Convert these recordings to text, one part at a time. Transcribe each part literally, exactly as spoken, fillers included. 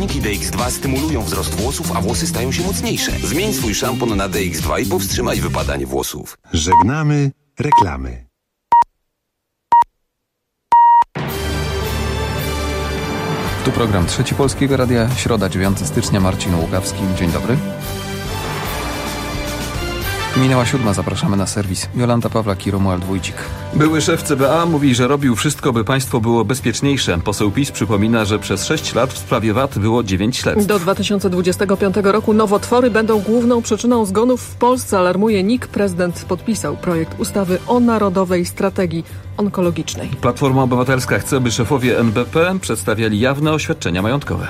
Składniki D X dwa stymulują wzrost włosów, a włosy stają się mocniejsze. Zmień swój szampon na D X dwa i powstrzymaj wypadanie włosów. Żegnamy reklamy. Tu program Trzeci Polskiego Radia, środa dziewiątego stycznia, Marcin Łukawski. Dzień dobry. Minęła siódma, zapraszamy na serwis. Jolanta Pawlak i Romuald Wójcik. Były szef C B A mówi, że robił wszystko, by państwo było bezpieczniejsze. Poseł PiS przypomina, że przez sześć lat w sprawie V A T było dziewięć śledztw. Do dwa tysiące dwudziestego piątego roku nowotwory będą główną przyczyną zgonów w Polsce, alarmuje N I K. Prezydent podpisał projekt ustawy o Narodowej Strategii Onkologicznej. Platforma Obywatelska chce, by szefowie N B P przedstawiali jawne oświadczenia majątkowe.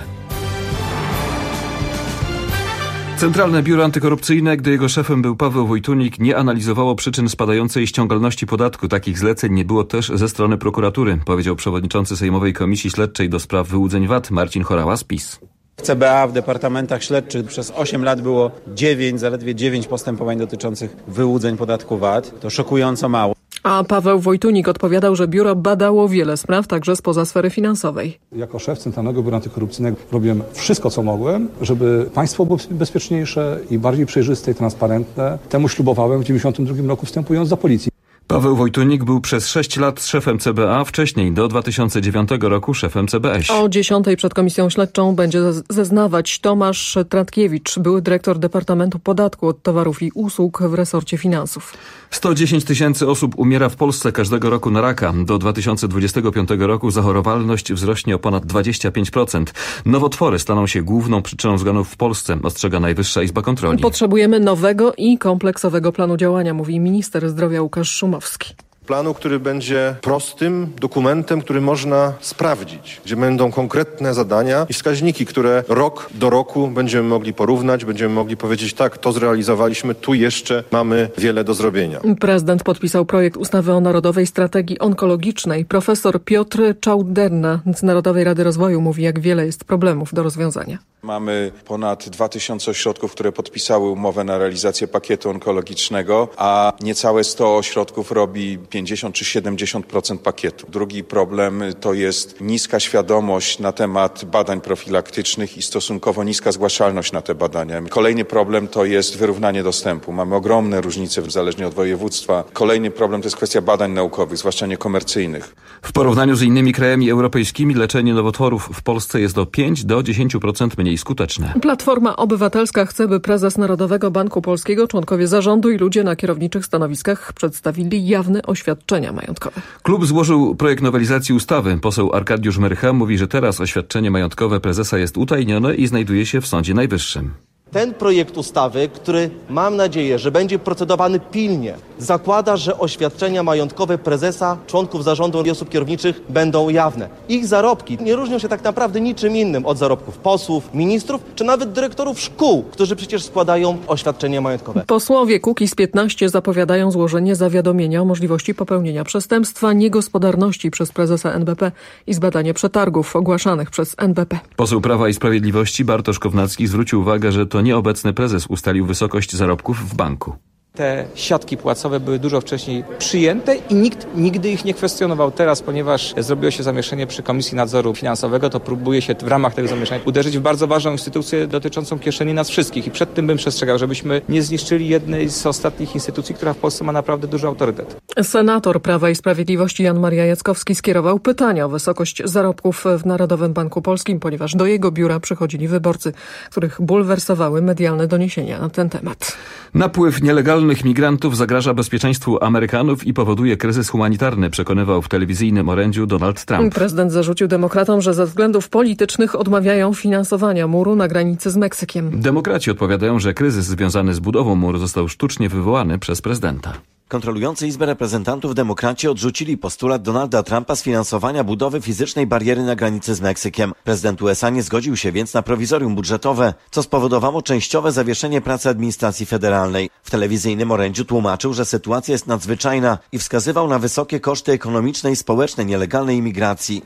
Centralne Biuro Antykorupcyjne, gdy jego szefem był Paweł Wojtunik, nie analizowało przyczyn spadającej ściągalności podatku. Takich zleceń nie było też ze strony prokuratury, powiedział przewodniczący Sejmowej Komisji Śledczej do spraw wyłudzeń V A T Marcin Horała z PiS. W C B A w departamentach śledczych przez osiem lat było dziewięć, zaledwie dziewięć postępowań dotyczących wyłudzeń podatku V A T. To szokująco mało. A Paweł Wojtunik odpowiadał, że biuro badało wiele spraw, także spoza sfery finansowej. Jako szef Centralnego Biura Antykorupcyjnego robiłem wszystko, co mogłem, żeby państwo było bezpieczniejsze i bardziej przejrzyste i transparentne. Temu ślubowałem w dziewięćdziesiątym drugim roku, wstępując do policji. Paweł Wojtunik był przez sześć lat szefem C B A, wcześniej do dwa tysiące dziewiątego roku szefem C B S. O dziesiątej przed komisją śledczą będzie zeznawać Tomasz Tratkiewicz, były dyrektor Departamentu Podatku od Towarów i Usług w resorcie finansów. sto dziesięć tysięcy osób umiera w Polsce każdego roku na raka. Do dwa tysiące dwudziestego piątego roku zachorowalność wzrośnie o ponad dwadzieścia pięć procent. Nowotwory staną się główną przyczyną zgonów w Polsce, ostrzega Najwyższa Izba Kontroli. Potrzebujemy nowego i kompleksowego planu działania, mówi minister zdrowia Łukasz Szumowski. Planu, który będzie prostym dokumentem, który można sprawdzić, gdzie będą konkretne zadania i wskaźniki, które rok do roku będziemy mogli porównać, będziemy mogli powiedzieć tak, to zrealizowaliśmy, tu jeszcze mamy wiele do zrobienia. Prezydent podpisał projekt ustawy o Narodowej Strategii Onkologicznej. Profesor Piotr Czauderna z Narodowej Rady Rozwoju mówi, jak wiele jest problemów do rozwiązania. Mamy ponad dwa tysiące ośrodków, które podpisały umowę na realizację pakietu onkologicznego, a niecałe sto ośrodków robi pięćdziesiąt czy siedemdziesiąt procent pakietu. Drugi problem to jest niska świadomość na temat badań profilaktycznych i stosunkowo niska zgłaszalność na te badania. Kolejny problem to jest wyrównanie dostępu. Mamy ogromne różnice zależnie od województwa. Kolejny problem to jest kwestia badań naukowych, zwłaszcza niekomercyjnych. W porównaniu z innymi krajami europejskimi leczenie nowotworów w Polsce jest o pięć do dziesięciu procent mniej skuteczne. Platforma Obywatelska chce, by prezes Narodowego Banku Polskiego, członkowie zarządu i ludzie na kierowniczych stanowiskach przedstawili jawne oświadczenia majątkowe. Klub złożył projekt nowelizacji ustawy. Poseł Arkadiusz Myrcha mówi, że teraz oświadczenie majątkowe prezesa jest utajnione i znajduje się w Sądzie Najwyższym. Ten projekt ustawy, który mam nadzieję, że będzie procedowany pilnie, zakłada, że oświadczenia majątkowe prezesa, członków zarządu i osób kierowniczych będą jawne. Ich zarobki nie różnią się tak naprawdę niczym innym od zarobków posłów, ministrów, czy nawet dyrektorów szkół, którzy przecież składają oświadczenia majątkowe. Posłowie Kukiz piętnaście zapowiadają złożenie zawiadomienia o możliwości popełnienia przestępstwa niegospodarności przez prezesa N B P i zbadanie przetargów ogłaszanych przez N B P. Poseł Prawa i Sprawiedliwości Bartosz Kownacki zwrócił uwagę, że to nieobecny prezes ustalił wysokość zarobków w banku. Te siatki płacowe były dużo wcześniej przyjęte i nikt nigdy ich nie kwestionował. Teraz, ponieważ zrobiło się zamieszanie przy Komisji Nadzoru Finansowego, to próbuje się w ramach tego zamieszania uderzyć w bardzo ważną instytucję dotyczącą kieszeni nas wszystkich. I przed tym bym przestrzegał, żebyśmy nie zniszczyli jednej z ostatnich instytucji, która w Polsce ma naprawdę duży autorytet. Senator Prawa i Sprawiedliwości Jan Maria Jackowski skierował pytania o wysokość zarobków w Narodowym Banku Polskim, ponieważ do jego biura przychodzili wyborcy, których bulwersowały medialne doniesienia na ten temat. Napływ nielegalnych migrantów zagraża bezpieczeństwu Amerykanów i powoduje kryzys humanitarny, przekonywał w telewizyjnym orędziu Donald Trump. Prezydent zarzucił demokratom, że ze względów politycznych odmawiają finansowania muru na granicy z Meksykiem. Demokraci odpowiadają, że kryzys związany z budową muru został sztucznie wywołany przez prezydenta. Kontrolujący Izbę Reprezentantów demokraci odrzucili postulat Donalda Trumpa sfinansowania budowy fizycznej bariery na granicy z Meksykiem. Prezydent U S A nie zgodził się więc na prowizorium budżetowe, co spowodowało częściowe zawieszenie pracy administracji federalnej. W telewizyjnym orędziu tłumaczył, że sytuacja jest nadzwyczajna i wskazywał na wysokie koszty ekonomiczne i społeczne nielegalnej imigracji.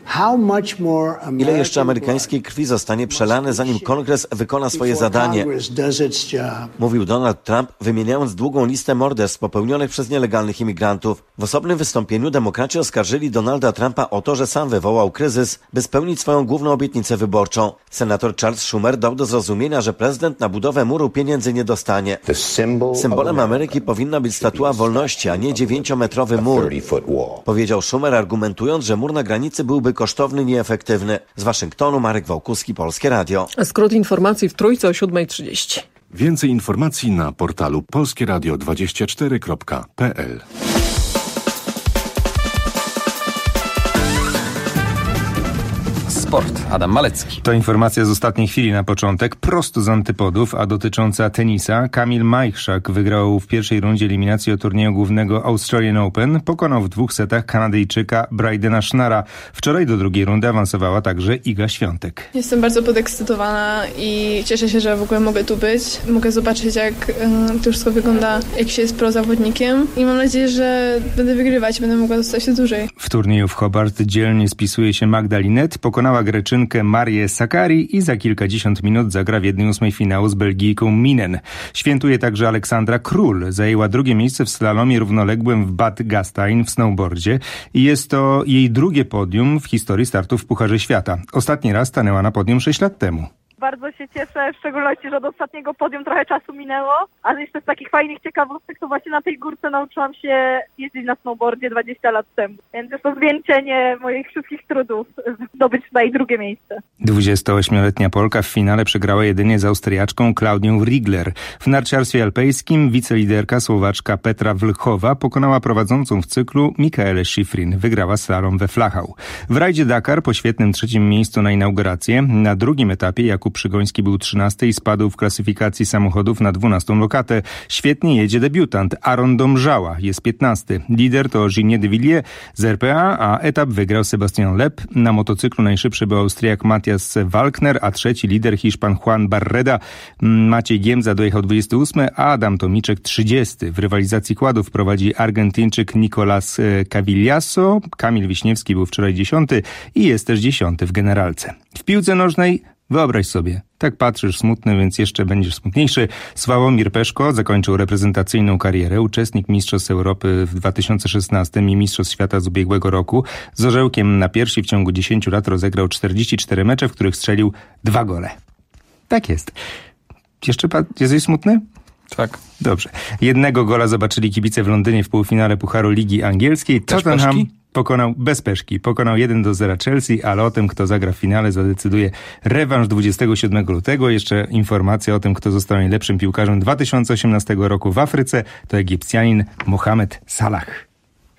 Ile jeszcze amerykańskiej krwi zostanie przelane, zanim Kongres wykona swoje zadanie? Mówił Donald Trump, wymieniając długą listę morderstw popełnionych przez nielegalnych imigrantów. W osobnym wystąpieniu demokraci oskarżyli Donalda Trumpa o to, że sam wywołał kryzys, by spełnić swoją główną obietnicę wyborczą. Senator Charles Schumer dał do zrozumienia, że prezydent na budowę muru pieniędzy nie dostanie. Symbolem Ameryki powinna być statua wolności, a nie dziewięciometrowy mur, powiedział Schumer, argumentując, że mur na granicy byłby kosztowny i nieefektywny. Z Waszyngtonu Marek Wałkuski, Polskie Radio. Skrót informacji w Trójce o siódma trzydzieści. Więcej informacji na portalu polskie radio dwadzieścia cztery kropka p l. Sport. Adam Malecki. To informacja z ostatniej chwili na początek, prosto z antypodów, a dotycząca tenisa. Kamil Majchrzak wygrał w pierwszej rundzie eliminacji o turnieju głównego Australian Open. Pokonał w dwóch setach Kanadyjczyka Brydena Schnara. Wczoraj do drugiej rundy awansowała także Iga Świątek. Jestem bardzo podekscytowana i cieszę się, że w ogóle mogę tu być. Mogę zobaczyć, jak to wszystko wygląda, jak się jest pro zawodnikiem i mam nadzieję, że będę wygrywać, będę mogła zostać się dłużej. W turnieju w Hobart dzielnie spisuje się Magda Linette, pokonała Greczynkę Marię Sakkari i za kilkadziesiąt minut zagra w jednej ósmej finału z Belgijką Minen. Świętuje także Aleksandra Król. Zajęła drugie miejsce w slalomie równoległym w Bad Gastein w snowboardzie i jest to jej drugie podium w historii startów w Pucharze Świata. Ostatni raz stanęła na podium sześć lat temu. Bardzo się cieszę, w szczególności, że od ostatniego podium trochę czasu minęło, ale jeszcze z takich fajnych ciekawostek to właśnie na tej górce nauczyłam się jeździć na snowboardzie dwadzieścia lat temu. Więc jest to zwieńczenie moich wszystkich trudów zdobyć tutaj drugie miejsce. dwudziestoośmioletnia Polka w finale przegrała jedynie z Austriaczką Klaudią Riegler. W narciarstwie alpejskim wiceliderka Słowaczka Petra Vlhova pokonała prowadzącą w cyklu Mikaelę Schifrin. Wygrała slalom we Flachau. W rajdzie Dakar po świetnym trzecim miejscu na inaugurację na drugim etapie Jakub Przygoński był trzynasty i spadł w klasyfikacji samochodów na dwunastą lokatę. Świetnie jedzie debiutant Aaron Domżała, jest piętnasty. Lider to Gilles de Villiers z R P A, a etap wygrał Sebastian Loeb. Na motocyklu najszybszy był Austriak Matthias Walkner, a trzeci lider Hiszpan Juan Barreda. Maciej Giemza dojechał dwudziesty ósmy, a Adam Tomiczek trzydziesty. W rywalizacji kładów prowadzi Argentyńczyk Nicolas Cavillaso. Kamil Wiśniewski był wczoraj dziesiąty i jest też dziesiąty w generalce. W piłce nożnej wyobraź sobie, tak patrzysz smutny, więc jeszcze będziesz smutniejszy. Sławomir Peszko zakończył reprezentacyjną karierę. Uczestnik Mistrzostw Europy w dwa tysiące szesnastym i Mistrzostw Świata z ubiegłego roku. Z orzełkiem na piersi w ciągu dziesięciu lat rozegrał czterdzieści cztery mecze, w których strzelił dwa gole. Tak jest. Jeszcze pa- jesteś smutny? Tak. Dobrze. Jednego gola zobaczyli kibice w Londynie w półfinale Pucharu Ligi Angielskiej. Tottenham pokonał bez peszki. Pokonał jeden do zera Chelsea, ale o tym, kto zagra w finale, zadecyduje rewanż dwudziestego siódmego lutego. Jeszcze informacja o tym, kto został najlepszym piłkarzem dwa tysiące osiemnastego roku w Afryce, to Egipcjanin Mohamed Salah.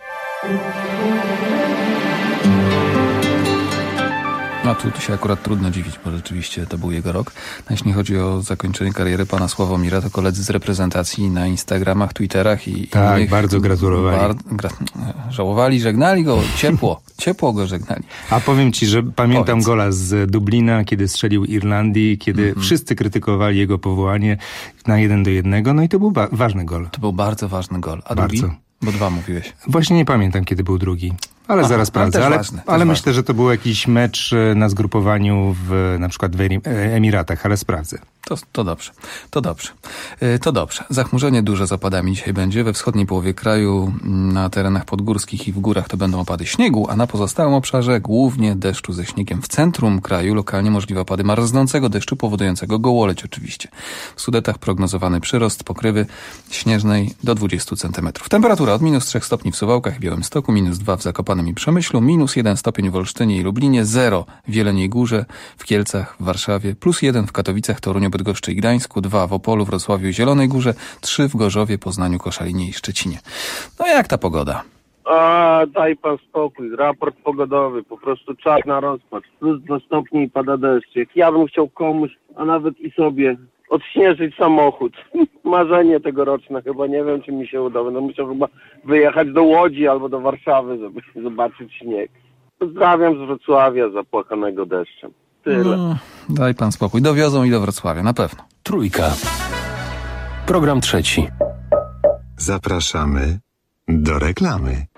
No tu, tu się akurat trudno dziwić, bo rzeczywiście to był jego rok. No, jeśli chodzi o zakończenie kariery pana Sławomira, to koledzy z reprezentacji na Instagramach, Twitterach i tak, innych bardzo gratulowali. Bar, gra, żałowali, żegnali go, ciepło, ciepło go żegnali. A powiem ci, że pamiętam Powiedz. gola z Dublina, kiedy strzelił Irlandii, kiedy mm-hmm. wszyscy krytykowali jego powołanie na jeden do jednego, no i to był ba- ważny gol. To był bardzo ważny gol. A bardzo. drugi? Bo dwa mówiłeś. Właśnie nie pamiętam, kiedy był drugi. Ale Aha, zaraz sprawdzę. Ale, ważne, ale myślę, ważne. że to był jakiś mecz na zgrupowaniu w na przykład w Emiratach, ale sprawdzę. To, to dobrze, to dobrze, yy, to dobrze. Zachmurzenie duże z opadami dzisiaj będzie. We wschodniej połowie kraju, na terenach podgórskich i w górach to będą opady śniegu, a na pozostałym obszarze głównie deszczu ze śniegiem. W centrum kraju lokalnie możliwe opady marznącego deszczu powodującego gołoleć oczywiście. W Sudetach prognozowany przyrost pokrywy śnieżnej do dwudziestu centymetrów. Temperatura od minus trzech stopni w Suwałkach i Białymstoku, minus dwa w Zakopanem i Przemyślu, minus jeden stopień w Olsztynie i Lublinie, zero w Jeleniej Górze, w Kielcach, w Warszawie, plus jeden w Katowicach, Toruniu, Bydgoszczy i Gdańsku, dwa w Opolu, Wrocławiu i Zielonej Górze, trzy w Gorzowie, Poznaniu, Koszalinie i Szczecinie. No jak ta pogoda? A, daj pan spokój, raport pogodowy, po prostu czas na rozpad, plus dwa stopnie i pada deszcz. Jak ja bym chciał komuś, a nawet i sobie, odśnieżyć samochód. Marzenie tegoroczne, chyba nie wiem, czy mi się uda. Będę musiał chyba wyjechać do Łodzi albo do Warszawy, żeby zobaczyć śnieg. Pozdrawiam z Wrocławia zapłachanego deszczem. Tyle. No, daj pan spokój. Dowiozą i do Wrocławia, na pewno. Trójka. Program trzeci. Zapraszamy do reklamy.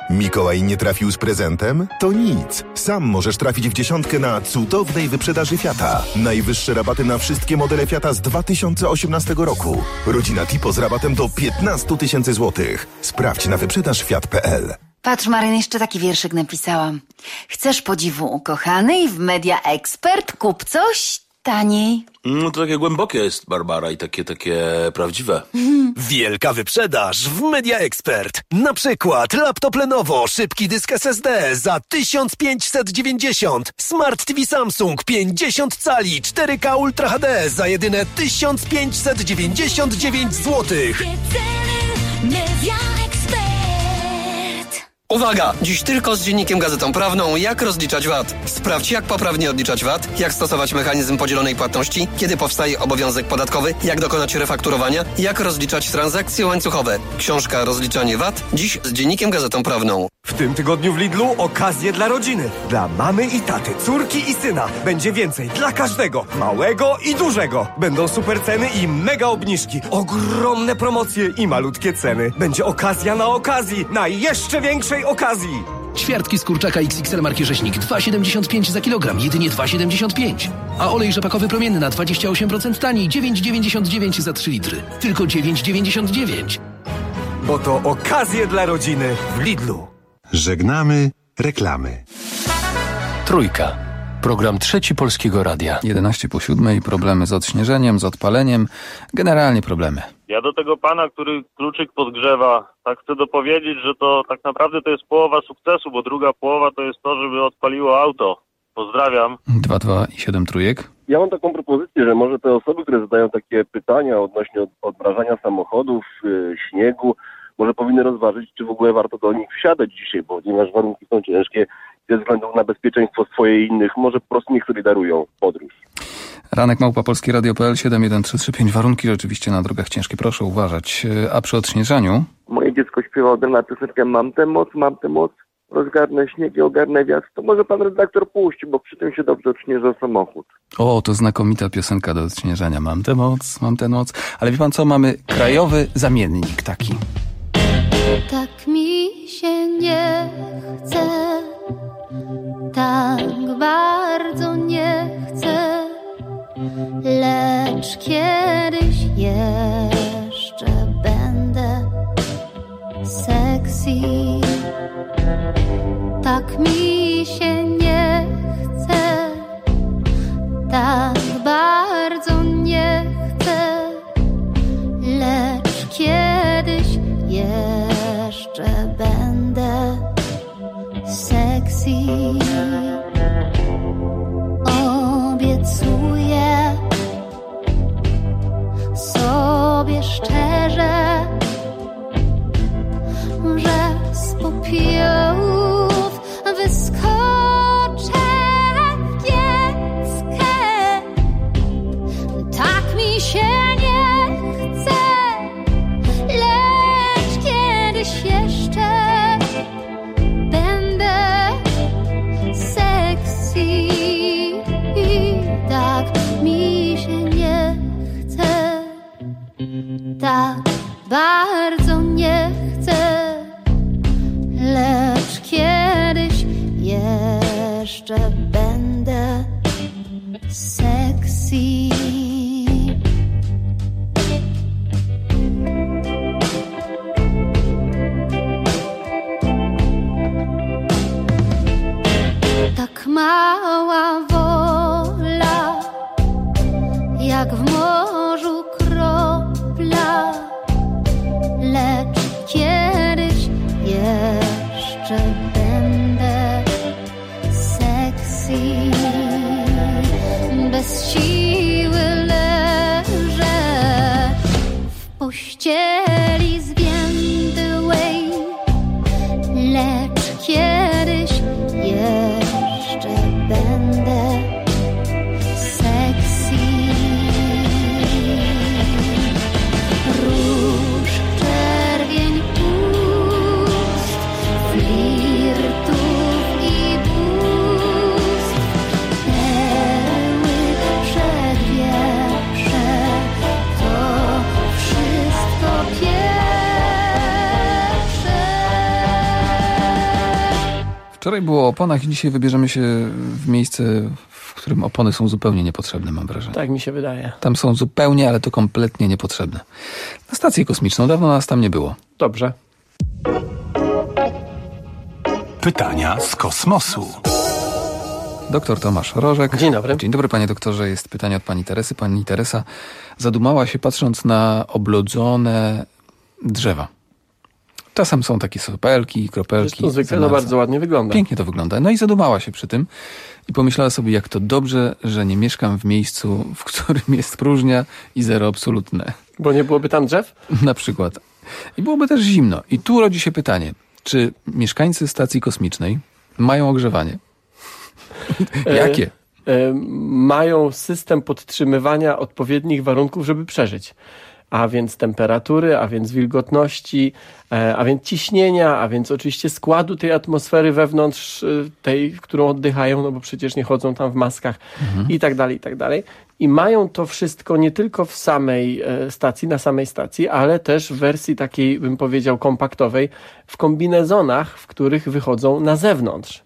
Mikołaj nie trafił z prezentem? To nic. Sam możesz trafić w dziesiątkę na cudownej wyprzedaży Fiata. Najwyższe rabaty na wszystkie modele Fiata z dwa tysiące osiemnastego roku. Rodzina Tipo z rabatem do piętnaście tysięcy złotych. Sprawdź na wyprzedaż fiat kropka p l. Patrz, Maryn, jeszcze taki wierszyk napisałam. Chcesz podziwu ukochanej w Media Expert? Kup coś taniej. No to takie głębokie jest, Barbara, i takie, takie prawdziwe. Wielka wyprzedaż w Media Expert. Na przykład laptop Lenovo, szybki dysk S S D za tysiąc pięćset dziewięćdziesiąt. Smart T V Samsung pięćdziesiąt cali cztery K Ultra H D za jedyne tysiąc pięćset dziewięćdziesiąt dziewięć złotych. Uwaga! Dziś tylko z Dziennikiem Gazetą Prawną. Jak rozliczać V A T? Sprawdź, jak poprawnie odliczać V A T, jak stosować mechanizm podzielonej płatności, kiedy powstaje obowiązek podatkowy, jak dokonać refakturowania, jak rozliczać transakcje łańcuchowe. Książka Rozliczanie V A T. Dziś z Dziennikiem Gazetą Prawną. W tym tygodniu w Lidlu okazje dla rodziny. Dla mamy i taty, córki i syna. Będzie więcej dla każdego, małego i dużego. Będą super ceny i mega obniżki. Ogromne promocje i malutkie ceny. Będzie okazja na okazji, na jeszcze większej okazji. Ćwiartki z kurczaka X X L marki Rzeźnik dwa siedemdziesiąt pięć za kilogram, jedynie dwa siedemdziesiąt pięć. A olej rzepakowy promienny na dwadzieścia osiem procent taniej, dziewięć dziewięćdziesiąt dziewięć za trzy litry. Tylko dziewięć dziewięćdziesiąt dziewięć. Bo to okazje dla rodziny w Lidlu. Żegnamy reklamy. Trójka. Program Trzeci Polskiego Radia. jedenaście po siódmej. Problemy z odśnieżeniem, z odpaleniem. Generalnie problemy. Ja do tego pana, który kluczyk podgrzewa, tak chcę dopowiedzieć, że to tak naprawdę to jest połowa sukcesu, bo druga połowa to jest to, żeby odpaliło auto. Pozdrawiam. dwa dwa i siedem trójek. Ja mam taką propozycję, że może te osoby, które zadają takie pytania odnośnie od, odmrażania samochodów, yy, śniegu, może powinny rozważyć, czy w ogóle warto do nich wsiadać dzisiaj, ponieważ warunki są ciężkie ze względu na bezpieczeństwo swoje i innych. Może po prostu niech sobie darują podróż. Ranek małpa polskie radio kropka p l siedem jeden trzy trzy pięć. Warunki rzeczywiście na drogach ciężkie. Proszę uważać. A przy odśnieżaniu? Moje dziecko śpiewało na piosenkę Mam tę moc, mam tę moc. Rozgarnę śnieg i ogarnę wiatr. To może pan redaktor puści, bo przy tym się dobrze odśnieża samochód. O, to znakomita piosenka do odśnieżania. Mam tę moc, mam tę moc. Ale wie pan co? Mamy krajowy zamiennik taki. Tak mi się nie chce, tak bardzo nie chcę, lecz kiedyś jeszcze będę sexy. Tak mi się nie chce, tak bardzo nie chcę, lecz kiedyś jeszcze będę sexy. Obiecuję sobie szczerze, że z popiołów wyskoczę w dzieckę. Tak mi się nie chce, lecz kiedyś jeszcze będę sexy. Tak mi się nie chce, tak bardzo nie chcę, lecz kiedyś jeszcze będę sexy. Tak mała wola, jak w morzu kropla, lecz kiedyś jeszcze będę sexy. Bez siły leżę w pościeli zwiędłej, lecz kiedyś jeszcze będę sexy. Róż czerwony Wczoraj było o oponach i dzisiaj wybierzemy się w miejsce, w którym opony są zupełnie niepotrzebne, mam wrażenie. Tak mi się wydaje. Tam są zupełnie, ale to kompletnie niepotrzebne. Na stację kosmiczną, dawno nas tam nie było. Dobrze. Pytania z kosmosu. Doktor Tomasz Rożek. Dzień dobry. Dzień dobry, panie doktorze. Jest pytanie od pani Teresy. Pani Teresa zadumała się, patrząc na oblodzone drzewa. Czasem są takie sopelki, kropelki. To zwykle to bardzo ładnie wygląda. Pięknie to wygląda. No i zadumała się przy tym i pomyślała sobie, jak to dobrze, że nie mieszkam w miejscu, w którym jest próżnia i zero absolutne. Bo nie byłoby tam drzew? Na przykład. I byłoby też zimno. I tu rodzi się pytanie, czy mieszkańcy stacji kosmicznej mają ogrzewanie? Jakie? E, e, mają system podtrzymywania odpowiednich warunków, żeby przeżyć. A więc temperatury, a więc wilgotności, e, a więc ciśnienia, a więc oczywiście składu tej atmosfery wewnątrz, tej, którą oddychają, no bo przecież nie chodzą tam w maskach mhm. i tak dalej, i tak dalej. I mają to wszystko nie tylko w samej e, stacji, na samej stacji, ale też w wersji takiej, bym powiedział, kompaktowej, w kombinezonach, w których wychodzą na zewnątrz.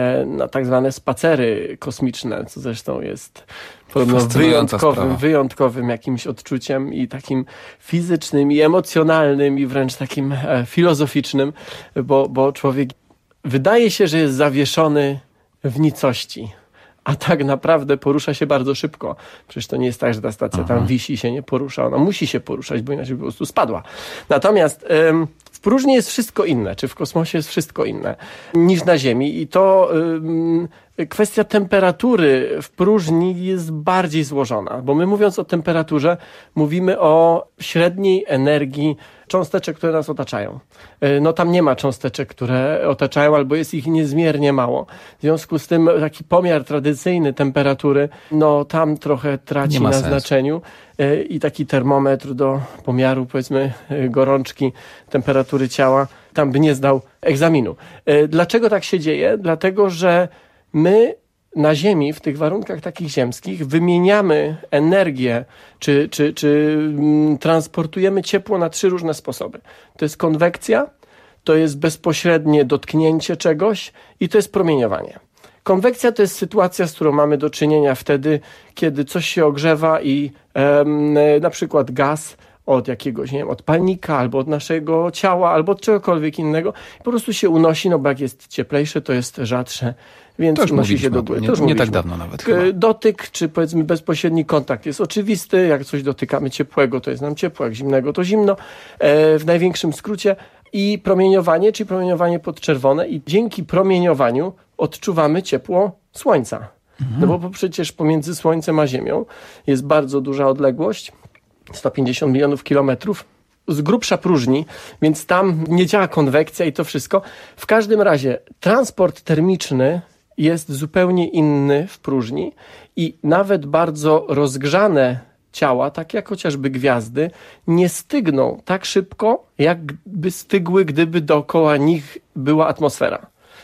Na tak zwane spacery kosmiczne, co zresztą jest podobno wyjątkowym, wyjątkowym jakimś odczuciem i takim fizycznym, i emocjonalnym, i wręcz takim e, filozoficznym, bo, bo człowiek wydaje się, że jest zawieszony w nicości, a tak naprawdę porusza się bardzo szybko. Przecież to nie jest tak, że ta stacja Aha. tam wisi i się nie porusza. Ona musi się poruszać, bo inaczej po prostu spadła. Natomiast ym, w próżni jest wszystko inne, czy w kosmosie jest wszystko inne niż na Ziemi. I to ym, kwestia temperatury w próżni jest bardziej złożona. Bo my, mówiąc o temperaturze, mówimy o średniej energii cząsteczek, które nas otaczają. No tam nie ma cząsteczek, które otaczają, albo jest ich niezmiernie mało. W związku z tym taki pomiar tradycyjny temperatury, no tam trochę traci na sensu. Znaczeniu. I taki termometr do pomiaru, powiedzmy, gorączki, temperatury ciała, tam by nie zdał egzaminu. Dlaczego tak się dzieje? Dlatego, że my na Ziemi, w tych warunkach takich ziemskich, wymieniamy energię, czy, czy, czy mm, transportujemy ciepło na trzy różne sposoby. To jest konwekcja, to jest bezpośrednie dotknięcie czegoś i to jest promieniowanie. Konwekcja to jest sytuacja, z którą mamy do czynienia wtedy, kiedy coś się ogrzewa i em, na przykład gaz od jakiegoś, nie wiem, od palnika, albo od naszego ciała, albo od czegokolwiek innego, po prostu się unosi, no bo jak jest cieplejsze, to jest rzadsze, więc unosi się do góry. Nie, nie tak dawno nawet chyba. Dotyk, czy powiedzmy bezpośredni kontakt jest oczywisty, jak coś dotykamy ciepłego, to jest nam ciepło, jak zimnego, to zimno, e, w największym skrócie. I promieniowanie, czyli promieniowanie podczerwone, i dzięki promieniowaniu odczuwamy ciepło słońca. Mhm. No bo przecież pomiędzy Słońcem a Ziemią jest bardzo duża odległość, sto pięćdziesiąt milionów kilometrów, z grubsza próżni, więc tam nie działa konwekcja i to wszystko. W każdym razie transport termiczny jest zupełnie inny w próżni i nawet bardzo rozgrzane ciała, tak jak chociażby gwiazdy, nie stygną tak szybko, jakby stygły, gdyby dookoła nich była atmosfera.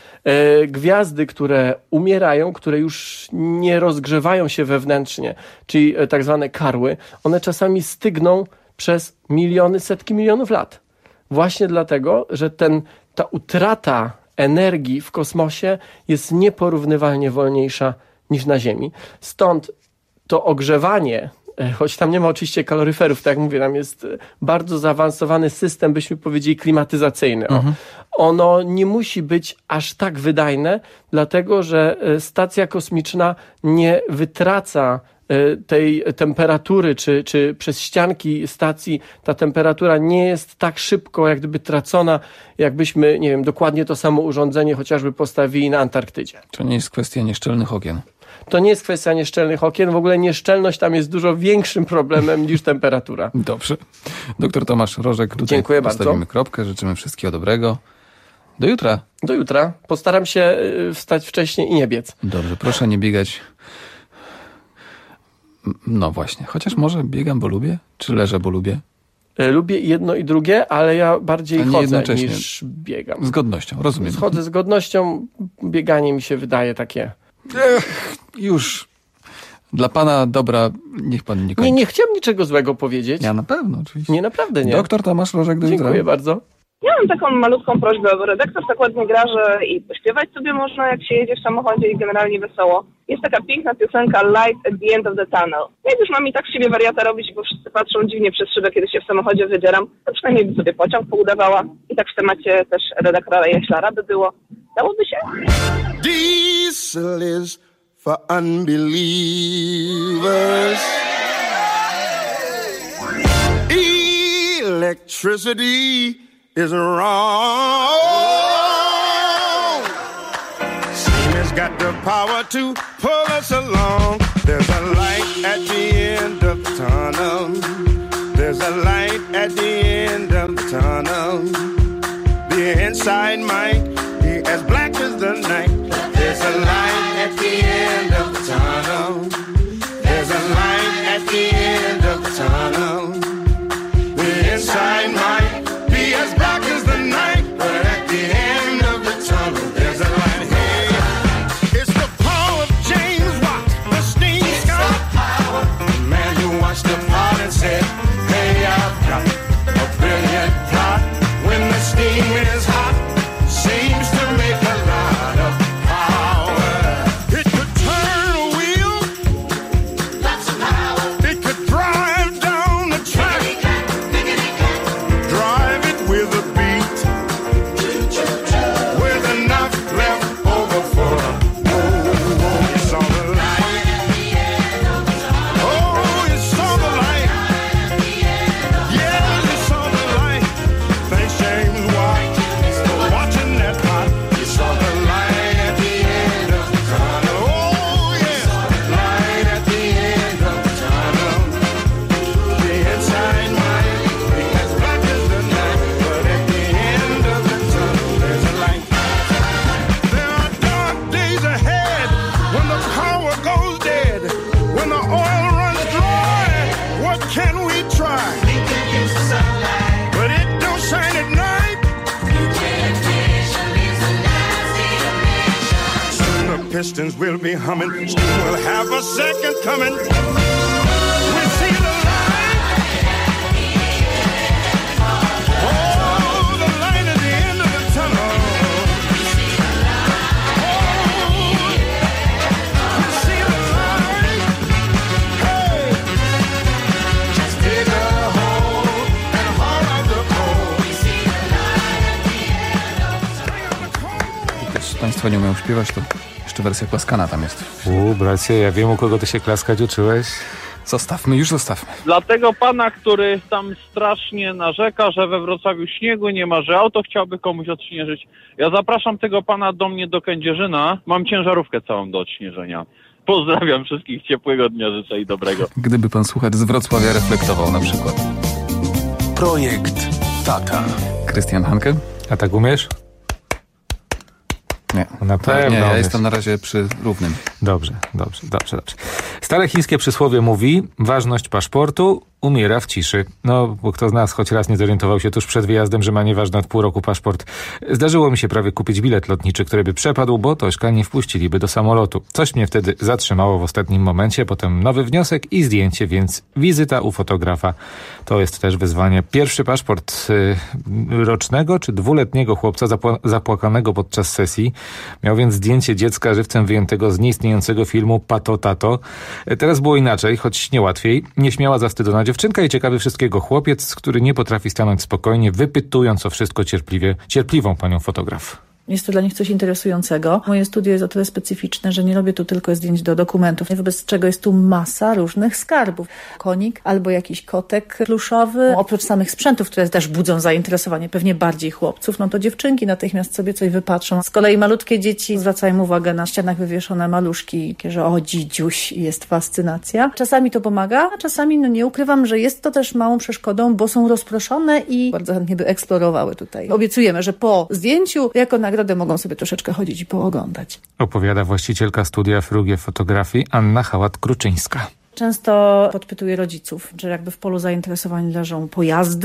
Gwiazdy, które umierają, które już nie rozgrzewają się wewnętrznie, czyli tak zwane karły, one czasami stygną przez miliony, setki milionów lat. Właśnie dlatego, że ten, ta utrata energii w kosmosie jest nieporównywalnie wolniejsza niż na Ziemi. Stąd to ogrzewanie, choć tam nie ma oczywiście kaloryferów, tak jak mówię, tam jest bardzo zaawansowany system, byśmy powiedzieli, klimatyzacyjny. O. Mhm. Ono nie musi być aż tak wydajne, dlatego że stacja kosmiczna nie wytraca tej temperatury, czy, czy przez ścianki stacji ta temperatura nie jest tak szybko, jak gdyby tracona, jakbyśmy, nie wiem, dokładnie to samo urządzenie chociażby postawili na Antarktydzie. To nie jest kwestia nieszczelnych okien. To nie jest kwestia nieszczelnych okien. W ogóle nieszczelność tam jest dużo większym problemem niż temperatura. Dobrze. Doktor Tomasz Rożek, tutaj Dziękuję postawimy bardzo. Kropkę. Życzymy wszystkiego dobrego. Do jutra. Do jutra. Postaram się wstać wcześniej i nie biec. Dobrze, proszę nie biegać. No właśnie. Chociaż może biegam, bo lubię? Czy leżę, bo lubię? Lubię jedno i drugie, ale ja bardziej chodzę niż biegam. Z godnością, rozumiem. Chodzę z godnością. Bieganie mi się wydaje takie... Ech, już. Dla pana dobra, niech pan nie kończy. Nie, nie chciałem niczego złego powiedzieć. Ja na pewno, oczywiście. Nie, naprawdę nie. Doktor Tomasz Rożek, do jutra. Dziękuję bardzo. Ja mam taką malutką prośbę, bo redaktor tak ładnie gra, że i pośpiewać sobie można, jak się jedzie w samochodzie i generalnie wesoło. Jest taka piękna piosenka Light at the End of the Tunnel. Jak już mam i tak z siebie wariata robić, bo wszyscy patrzą dziwnie przez szybę, kiedy się w samochodzie wydzieram, to przynajmniej by sobie pociąg poudawała. I tak w temacie też redaktora Jaślara by było. Dałoby się? Diesel is for unbelievers. Electricity is wrong. Steam has got the power to pull us along. There's a light at the end of the tunnel. There's a light at the end of the tunnel. The inside might be as black as the night. There's a light at the end of the tunnel. There's a light at the end of the tunnel. The inside might be as black as the night, but at the end of the tunnel, there's a light. Hey, it's the power of James Watt, the steam scout, the man who watched the plot and said, hey, I've got a brilliant plot. When the steam is hot, seems to make a lot of power. It could turn a wheel, lots of power. It could drive down the track, drive it with a beat, with enough left over for a oh, you saw the light. Oh, you saw the light. Yeah, you saw the light. Thanks, James Watt, for watching that plot. You saw the light at the end of the tunnel. Oh, yeah, light at the end of the tunnel. The inside might be as black as the night, but at the end of the tunnel, there's a light. There are dark days ahead when the power goes dead, when the oil runs dry. What can we try? We can use the sunlight, but it don't shine at night. Soon the pistons will be humming. Steam will have a second coming. We see the light. Oh, the light at the end of the tunnel. We see the light. Hey, just dig a hole and haul out the coal. We see the light at the end of the tunnel. Też państwo nie umieją śpiewać, to jeszcze wersja klaskana tam jest. U, bracie, ja wiem, u kogo ty się klaskać uczyłeś. Zostawmy, już zostawmy. Dla tego pana, który tam strasznie narzeka, że we Wrocławiu śniegu nie ma, że auto chciałby komuś odśnieżyć. Ja zapraszam tego pana do mnie do Kędzierzyna. Mam ciężarówkę całą do odśnieżenia. Pozdrawiam wszystkich, ciepłego dnia życzę i dobrego. Gdyby pan słuchacz z Wrocławia reflektował na przykład. Projekt Tata. Krystian Hanke? A tak umiesz? Nie, na pewno. Nie, ja umiesz. jestem na razie przy równym. Dobrze, dobrze, dobrze, dobrze. Stare chińskie przysłowie mówi, ważność paszportu umiera w ciszy. No, bo kto z nas choć raz nie zorientował się tuż przed wyjazdem, że ma nieważny od pół roku paszport. Zdarzyło mi się prawie kupić bilet lotniczy, który by przepadł, bo Tośka nie wpuściliby do samolotu. Coś mnie wtedy zatrzymało w ostatnim momencie, potem nowy wniosek i zdjęcie, więc wizyta u fotografa. To jest też wyzwanie. Pierwszy paszport y, rocznego czy dwuletniego chłopca zapła- zapłakanego podczas sesji. Miał więc zdjęcie dziecka żywcem wyjętego z nieistniejącego filmu Pato Tato. Teraz było inaczej, choć nie łatwiej. Nieśmiała zawstydzona dziewczynka i ciekawy wszystkiego chłopiec, który nie potrafi stanąć spokojnie, wypytując o wszystko cierpliwie, cierpliwą panią fotograf. Jest to dla nich coś interesującego. Moje studio jest o tyle specyficzne, że nie robię tu tylko zdjęć do dokumentów, wobec czego jest tu masa różnych skarbów. Konik albo jakiś kotek pluszowy. Oprócz samych sprzętów, które też budzą zainteresowanie pewnie bardziej chłopców, no to dziewczynki natychmiast sobie coś wypatrzą. Z kolei malutkie dzieci zwracają uwagę na ścianach wywieszone maluszki, że o dzidziuś, jest fascynacja. Czasami to pomaga, a czasami no nie ukrywam, że jest to też małą przeszkodą, bo są rozproszone i bardzo chętnie by eksplorowały tutaj. Obiecujemy, że po zdjęciu jako nagrodę mogą sobie troszeczkę chodzić i pooglądać. Opowiada właścicielka studia Frugie Fotografii Anna Hałat-Kruczyńska. Często podpytuję rodziców, że jakby w polu zainteresowań leżą pojazdy,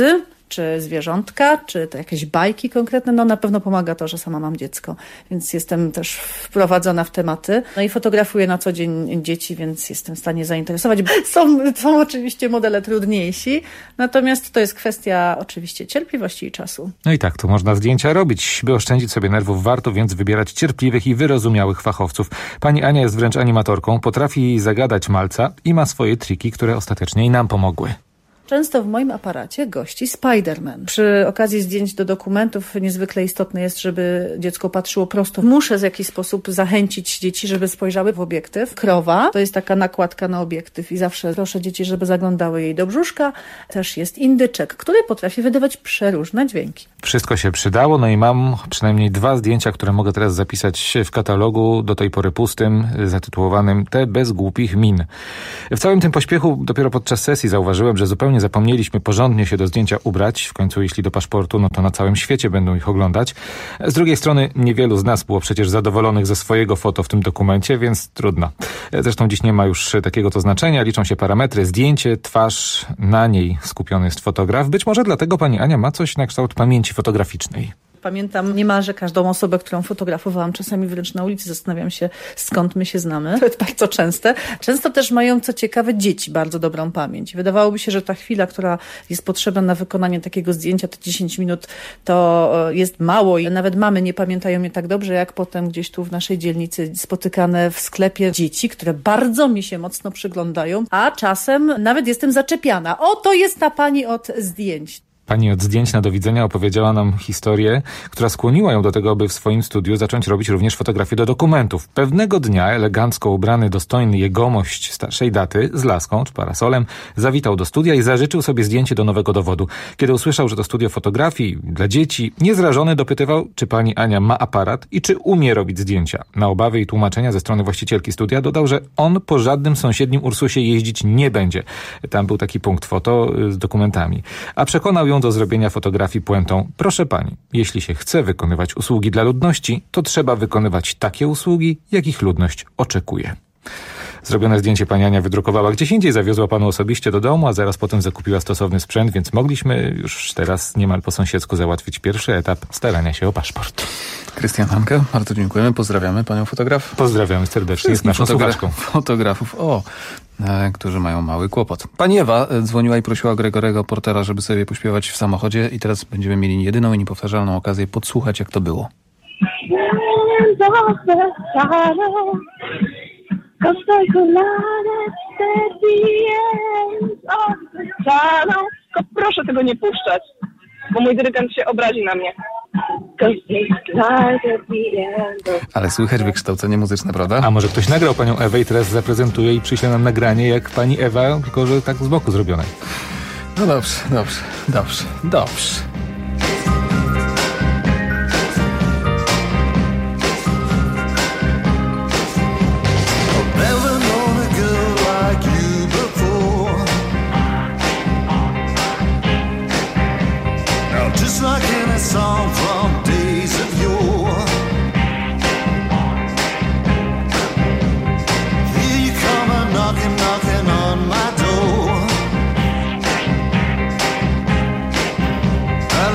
czy zwierzątka, czy to jakieś bajki konkretne. No na pewno pomaga to, że sama mam dziecko, więc jestem też wprowadzona w tematy. No i fotografuję na co dzień dzieci, więc jestem w stanie zainteresować. Są, są oczywiście modele trudniejsi, natomiast to jest kwestia oczywiście cierpliwości i czasu. No i tak, tu można zdjęcia robić. By oszczędzić sobie nerwów, warto więc wybierać cierpliwych i wyrozumiałych fachowców. Pani Ania jest wręcz animatorką, potrafi zagadać malca i ma swoje triki, które ostatecznie i nam pomogły. Często w moim aparacie gości Spider-Man. Przy okazji zdjęć do dokumentów niezwykle istotne jest, żeby dziecko patrzyło prosto. Muszę w jakiś sposób zachęcić dzieci, żeby spojrzały w obiektyw. Krowa to jest taka nakładka na obiektyw i zawsze proszę dzieci, żeby zaglądały jej do brzuszka. Też jest indyczek, który potrafi wydawać przeróżne dźwięki. Wszystko się przydało, no i mam przynajmniej dwa zdjęcia, które mogę teraz zapisać w katalogu, do tej pory pustym, zatytułowanym Te bez głupich min. W całym tym pośpiechu dopiero podczas sesji zauważyłem, że zupełnie zapomnieliśmy porządnie się do zdjęcia ubrać. W końcu jeśli do paszportu, no to na całym świecie będą ich oglądać. Z drugiej strony niewielu z nas było przecież zadowolonych ze swojego foto w tym dokumencie, więc trudno. Zresztą dziś nie ma już takiego to znaczenia. Liczą się parametry, zdjęcie, twarz, na niej skupiony jest fotograf. Być może dlatego pani Ania ma coś na kształt pamięci fotograficznej. Pamiętam niemalże każdą osobę, którą fotografowałam, czasami wręcz na ulicy. Zastanawiam się, skąd my się znamy. To jest bardzo częste. Często też mają, co ciekawe, dzieci bardzo dobrą pamięć. Wydawałoby się, że ta chwila, która jest potrzebna na wykonanie takiego zdjęcia, te dziesięć minut, to jest mało i nawet mamy nie pamiętają mnie tak dobrze, jak potem gdzieś tu w naszej dzielnicy spotykane w sklepie dzieci, które bardzo mi się mocno przyglądają, a czasem nawet jestem zaczepiana. O, to jest ta pani od zdjęć. Pani od zdjęć na do widzenia opowiedziała nam historię, która skłoniła ją do tego, aby w swoim studiu zacząć robić również fotografię do dokumentów. Pewnego dnia elegancko ubrany, dostojny jegomość starszej daty z laską czy parasolem zawitał do studia i zażyczył sobie zdjęcie do nowego dowodu. Kiedy usłyszał, że to studio fotografii dla dzieci, niezrażony dopytywał, czy pani Ania ma aparat i czy umie robić zdjęcia. Na obawy i tłumaczenia ze strony właścicielki studia dodał, że on po żadnym sąsiednim Ursusie jeździć nie będzie. Tam był taki punkt foto z dokumentami. A przekonał ją do zrobienia fotografii puentą: proszę pani, jeśli się chce wykonywać usługi dla ludności, to trzeba wykonywać takie usługi, jakich ludność oczekuje. Zrobione zdjęcie pani Ania wydrukowała gdzieś indziej, zawiozła panu osobiście do domu, a zaraz potem zakupiła stosowny sprzęt, więc mogliśmy już teraz niemal po sąsiedzku załatwić pierwszy etap starania się o paszport. Krystian Hanke, bardzo dziękujemy, pozdrawiamy panią fotograf. Pozdrawiamy serdecznie, jest naszą fotogra- słuchaczką. Fotografów, o, e, którzy mają mały kłopot. Pani Ewa e, dzwoniła i prosiła Gregorego Portera, żeby sobie pośpiewać w samochodzie i teraz będziemy mieli jedyną i niepowtarzalną okazję podsłuchać, jak to było. Proszę tego nie puszczać, bo mój dyrygent się obrazi na mnie. Ale słychać wykształcenie muzyczne, prawda? A może ktoś nagrał panią Ewę i teraz zaprezentuje i przyśle nam nagranie jak pani Ewa, tylko że tak z boku zrobione. No dobrze, dobrze, dobrze, dobrze. Just like in a song from days of yore. Here you come a knocking, knocking on my door.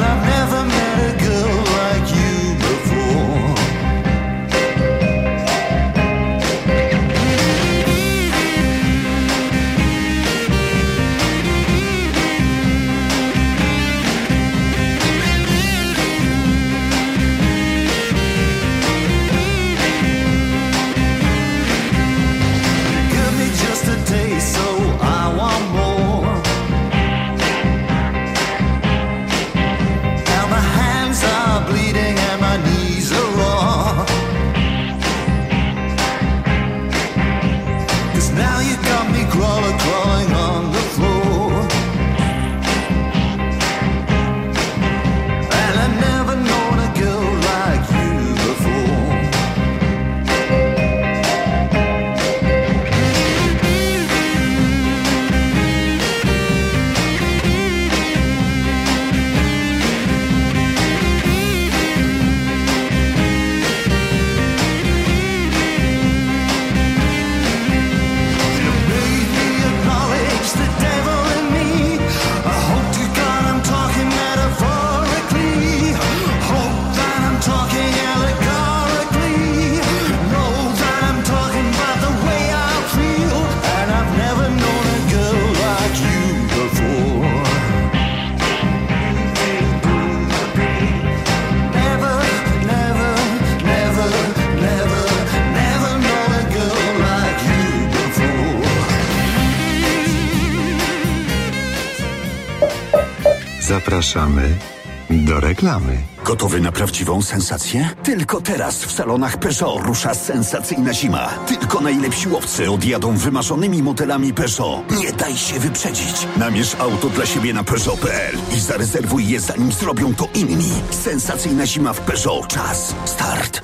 Zapraszamy do reklamy. Gotowy na prawdziwą sensację? Tylko teraz w salonach Peugeot rusza sensacyjna zima. Tylko najlepsi łowcy odjadą wymarzonymi modelami Peugeot. Nie daj się wyprzedzić. Namierz auto dla siebie na Peugeot kropka p l i zarezerwuj je, zanim zrobią to inni. Sensacyjna zima w Peugeot. Czas. Start.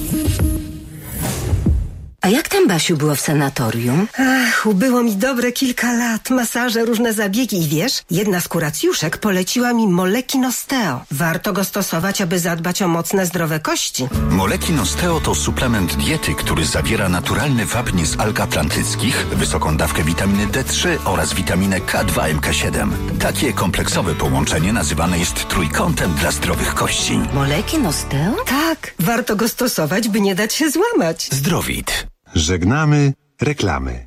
A jak tam, Basiu, było w sanatorium? Ach, ubyło mi dobre kilka lat. Masaże, różne zabiegi i wiesz, jedna z kuracjuszek poleciła mi Molekin Osteo. Warto go stosować, aby zadbać o mocne, zdrowe kości. Molekin Osteo to suplement diety, który zawiera naturalny wapń z alg atlantyckich, wysoką dawkę witaminy D trzy oraz witaminę K dwa M K siedem. Takie kompleksowe połączenie nazywane jest trójkątem dla zdrowych kości. Molekin Osteo? Tak, warto go stosować, by nie dać się złamać. Zdrowit. Żegnamy reklamy.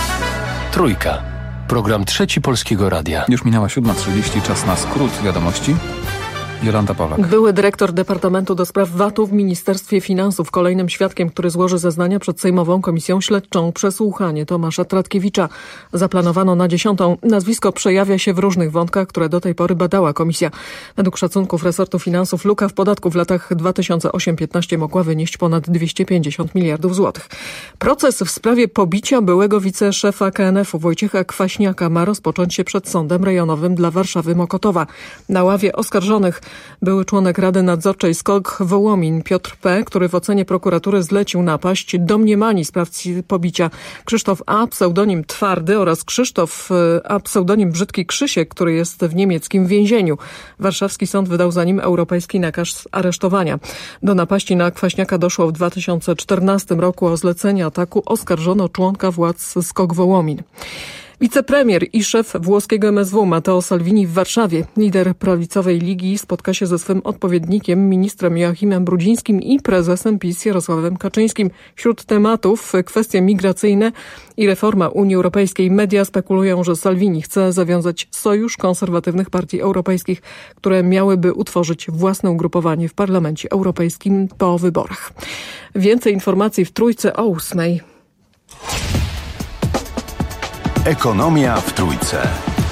Trójka. Program Trzeci Polskiego Radia. Już minęła siódma trzydzieści, czas na skrót wiadomości. Jolanta Pawlak. Były dyrektor Departamentu do Spraw V A T-u w Ministerstwie Finansów. Kolejnym świadkiem, który złoży zeznania przed Sejmową Komisją Śledczą, przesłuchanie Tomasza Tratkiewicza. Zaplanowano na dziesiątą. Nazwisko przejawia się w różnych wątkach, które do tej pory badała komisja. Według szacunków resortu finansów luka w podatku w latach dwa tysiące ósmym do dwa tysiące piętnastego mogła wynieść ponad dwieście pięćdziesiąt miliardów złotych. Proces w sprawie pobicia byłego wiceszefa K N F-u Wojciecha Kwaśniaka ma rozpocząć się przed Sądem Rejonowym dla Warszawy Mokotowa. Na ławie oskarżonych były członek Rady Nadzorczej SKOK Wołomin Piotr P., który w ocenie prokuratury zlecił napaść domniemani sprawcy pobicia Krzysztof A., pseudonim Twardy, oraz Krzysztof A., pseudonim Brzydki Krzysiek, który jest w niemieckim więzieniu. Warszawski sąd wydał za nim europejski nakaz aresztowania. Do napaści na Kwaśniaka doszło w dwa tysiące czternastym roku. O zlecenie ataku oskarżono członka władz SKOK Wołomin. Wicepremier i szef włoskiego M S W Matteo Salvini w Warszawie. Lider prawicowej ligi spotka się ze swym odpowiednikiem, ministrem Joachimem Brudzińskim i prezesem PiS Jarosławem Kaczyńskim. Wśród tematów kwestie migracyjne i reforma Unii Europejskiej. Media spekulują, że Salvini chce zawiązać sojusz konserwatywnych partii europejskich, które miałyby utworzyć własne ugrupowanie w Parlamencie Europejskim po wyborach. Więcej informacji w Trójce o ósmej. Ekonomia w Trójce.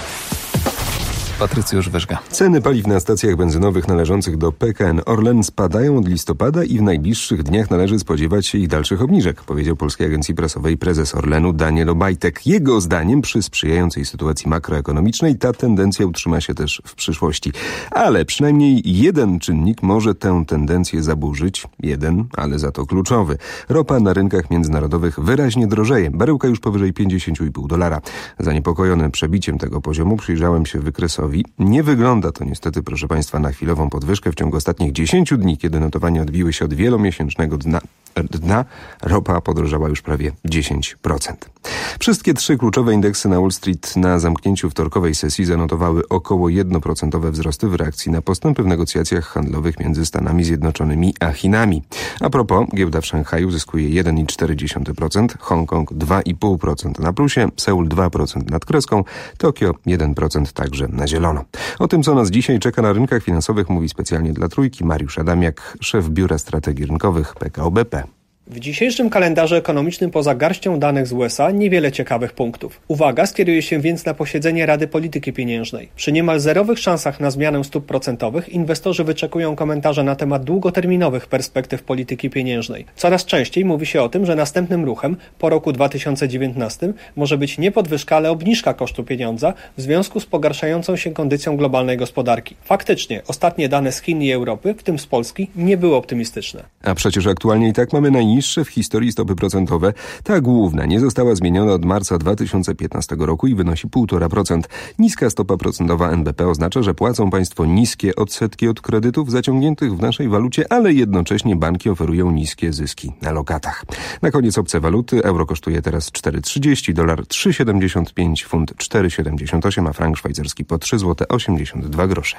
Patrycjusz Wyżga. Ceny paliw na stacjach benzynowych należących do P K N Orlen spadają od listopada i w najbliższych dniach należy spodziewać się ich dalszych obniżek, powiedział Polskiej Agencji Prasowej prezes Orlenu Daniel Obajtek. Jego zdaniem przy sprzyjającej sytuacji makroekonomicznej ta tendencja utrzyma się też w przyszłości. Ale przynajmniej jeden czynnik może tę tendencję zaburzyć. Jeden, ale za to kluczowy. Ropa na rynkach międzynarodowych wyraźnie drożeje. Baryłka już powyżej pięćdziesiąt i pół dolara. Zaniepokojony przebiciem tego poziomu przyjrzałem się wykresowi. Nie wygląda to niestety, proszę Państwa, na chwilową podwyżkę. W ciągu ostatnich dziesięciu dni, kiedy notowania odbiły się od wielomiesięcznego dna, dna, ropa podrożała już prawie dziesięć procent. Wszystkie trzy kluczowe indeksy na Wall Street na zamknięciu wtorkowej sesji zanotowały około jednoprocentowe wzrosty w reakcji na postępy w negocjacjach handlowych między Stanami Zjednoczonymi a Chinami. A propos, giełda w Szanghaju zyskuje jeden przecinek cztery procent, Hongkong dwa przecinek pięć procent na plusie, Seul dwa procent nad kreską, Tokio jeden procent także na zielono. O tym, co nas dzisiaj czeka na rynkach finansowych, mówi specjalnie dla Trójki Mariusz Adamiak, szef Biura Strategii Rynkowych P K O B P. W dzisiejszym kalendarzu ekonomicznym poza garścią danych z U S A niewiele ciekawych punktów. Uwaga skieruje się więc na posiedzenie Rady Polityki Pieniężnej. Przy niemal zerowych szansach na zmianę stóp procentowych inwestorzy wyczekują komentarza na temat długoterminowych perspektyw polityki pieniężnej. Coraz częściej mówi się o tym, że następnym ruchem po roku dwa tysiące dziewiętnastym może być nie podwyżka, ale obniżka kosztu pieniądza w związku z pogarszającą się kondycją globalnej gospodarki. Faktycznie, ostatnie dane z Chin i Europy, w tym z Polski, nie były optymistyczne. A przecież aktualnie i tak mamy najniższe Niższe w historii stopy procentowe. Ta główna nie została zmieniona od marca dwa tysiące piętnastego roku i wynosi półtora procent. Niska stopa procentowa N B P oznacza, że płacą państwo niskie odsetki od kredytów zaciągniętych w naszej walucie, ale jednocześnie banki oferują niskie zyski na lokatach. Na koniec obce waluty. Euro kosztuje teraz cztery trzydzieści, dolar trzy siedemdziesiąt pięć, funt cztery siedemdziesiąt osiem, a frank szwajcarski po trzy złote osiemdziesiąt dwa grosze.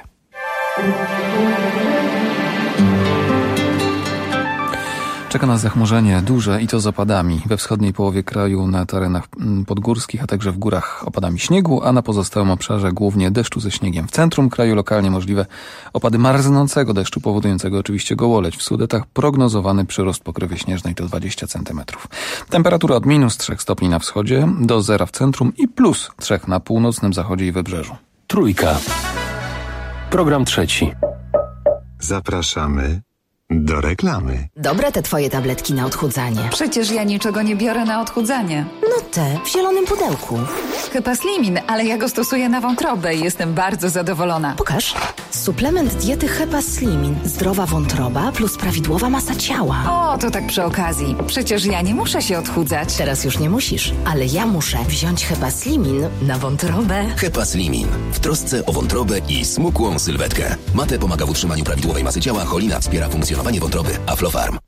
Czeka nas zachmurzenie duże i to z opadami. We wschodniej połowie kraju na terenach podgórskich, a także w górach opadami śniegu, a na pozostałym obszarze głównie deszczu ze śniegiem. W centrum kraju lokalnie możliwe opady marznącego deszczu, powodującego oczywiście gołoleć. W Sudetach prognozowany przyrost pokrywy śnieżnej to dwadzieścia centymetrów. Temperatura od minus trzech stopni na wschodzie do zera w centrum i plus trzech na północnym zachodzie i wybrzeżu. Trójka. Program trzeci. Zapraszamy do reklamy. Dobre te twoje tabletki na odchudzanie. Przecież ja niczego nie biorę na odchudzanie. No te, w zielonym pudełku. Chyba Slimin, ale ja go stosuję na wątrobę i jestem bardzo zadowolona. Pokaż. Suplement diety Hepa Slimin. Zdrowa wątroba plus prawidłowa masa ciała. O, to tak przy okazji. Przecież ja nie muszę się odchudzać. Teraz już nie musisz, ale ja muszę wziąć Hepa Slimin na wątrobę. Hepa Slimin. W trosce o wątrobę i smukłą sylwetkę. Mate pomaga w utrzymaniu prawidłowej masy ciała, cholina wspiera funkcjonowanie wątroby. Aflofarm.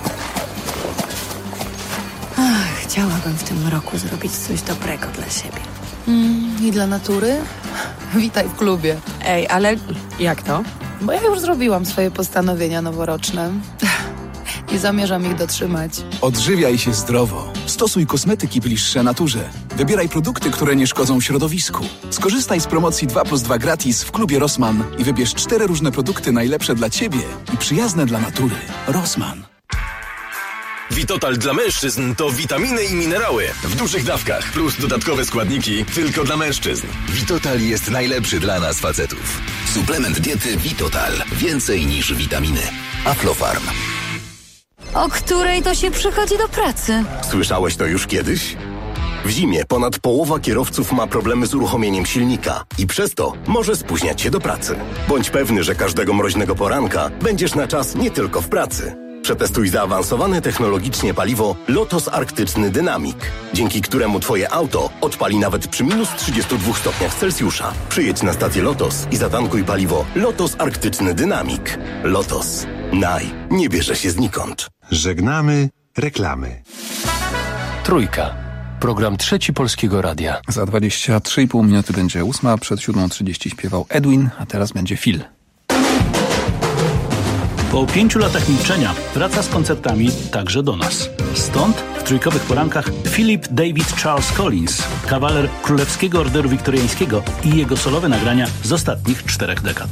Ach, chciałabym w tym roku zrobić coś dobrego dla siebie. Mm, I dla natury? Witaj w klubie. Ej, ale jak to? Bo ja już zrobiłam swoje postanowienia noworoczne. Nie zamierzam ich dotrzymać. Odżywiaj się zdrowo. Stosuj kosmetyki bliższe naturze. Wybieraj produkty, które nie szkodzą środowisku. Skorzystaj z promocji dwa plus dwa gratis w klubie Rossmann i wybierz cztery różne produkty najlepsze dla Ciebie i przyjazne dla natury. Rossmann. Vitotal dla mężczyzn to witaminy i minerały w dużych dawkach, plus dodatkowe składniki tylko dla mężczyzn. Vitotal jest najlepszy dla nas facetów. Suplement diety Vitotal. Więcej niż witaminy. Aflofarm. O której to się przychodzi do pracy? Słyszałeś to już kiedyś? W zimie ponad połowa kierowców ma problemy z uruchomieniem silnika i przez to może spóźniać się do pracy. Bądź pewny, że każdego mroźnego poranka będziesz na czas nie tylko w pracy. Przetestuj zaawansowane technologicznie paliwo Lotos Arktyczny Dynamic, dzięki któremu Twoje auto odpali nawet przy minus trzydziestu dwóch stopniach Celsjusza. Przyjedź na stację Lotos i zatankuj paliwo Lotos Arktyczny Dynamic. Lotos. Naj. Nie bierze się znikąd. Żegnamy reklamy. Trójka. Program Trzeci Polskiego Radia. Za dwadzieścia trzy i pół minuty będzie ósma, przed siódmą trzydzieści śpiewał Edwin, a teraz będzie Phil. Po pięciu latach milczenia wraca z koncertami także do nas. Stąd w trójkowych porankach Philip David Charles Collins, kawaler Królewskiego Orderu Wiktoriańskiego i jego solowe nagrania z ostatnich czterech dekad.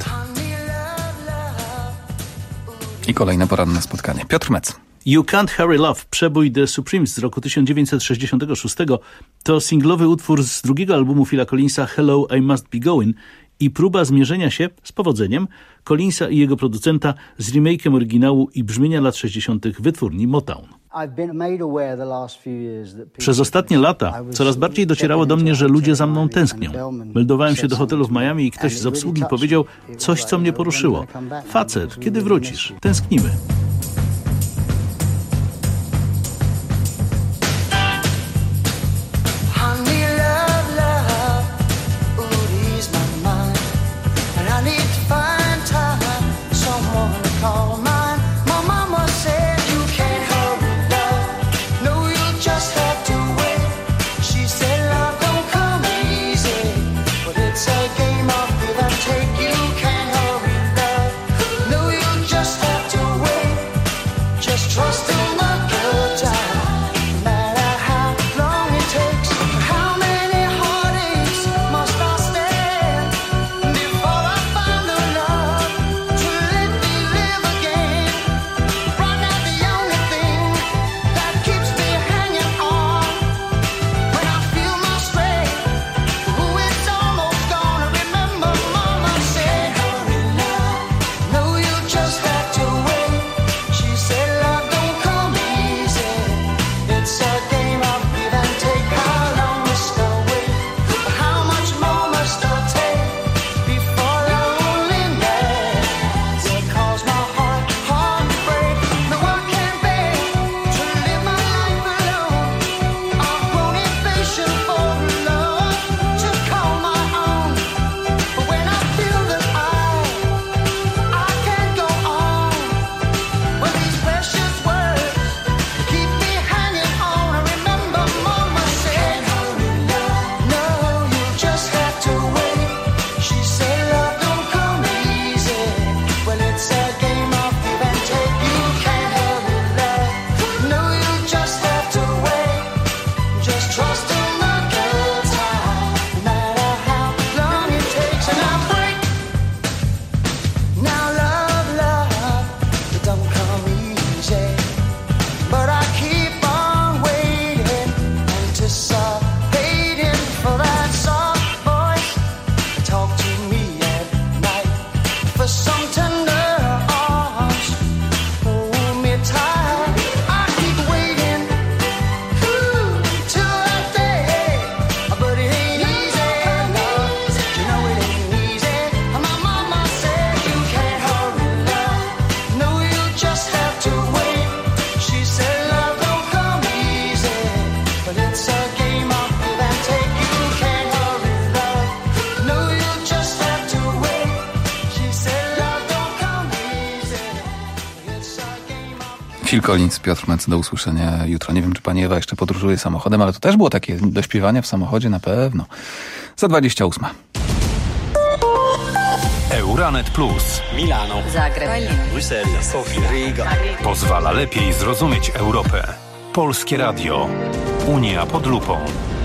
I kolejne poranne spotkanie. Piotr Mec. You Can't Hurry Love, przebój The Supremes z roku tysiąc dziewięćset sześćdziesiątego szóstego, to singlowy utwór z drugiego albumu Phila Collinsa Hello, I Must Be Going i próba zmierzenia się, z powodzeniem, Collinsa i jego producenta z remake'em oryginału i brzmienia lat sześćdziesiątych wytwórni Motown. Przez ostatnie lata coraz bardziej docierało do mnie, że ludzie za mną tęsknią. Meldowałem się do hotelu w Miami i ktoś z obsługi powiedział coś, co mnie poruszyło. Facet, kiedy wrócisz? Tęsknimy. Take you can't hurry love. No, you just have to wait. Phil Collins, Piotr Mec, do usłyszenia jutro. Nie wiem, czy pani Ewa jeszcze podróżuje samochodem, ale to też było takie do śpiewania w samochodzie na pewno. Za dwadzieścia ósma. Euranet Plus. Milano. Zagreb. Bruksela. Sofia. Riga. Pozwala lepiej zrozumieć Europę. Polskie Radio. Unia pod lupą.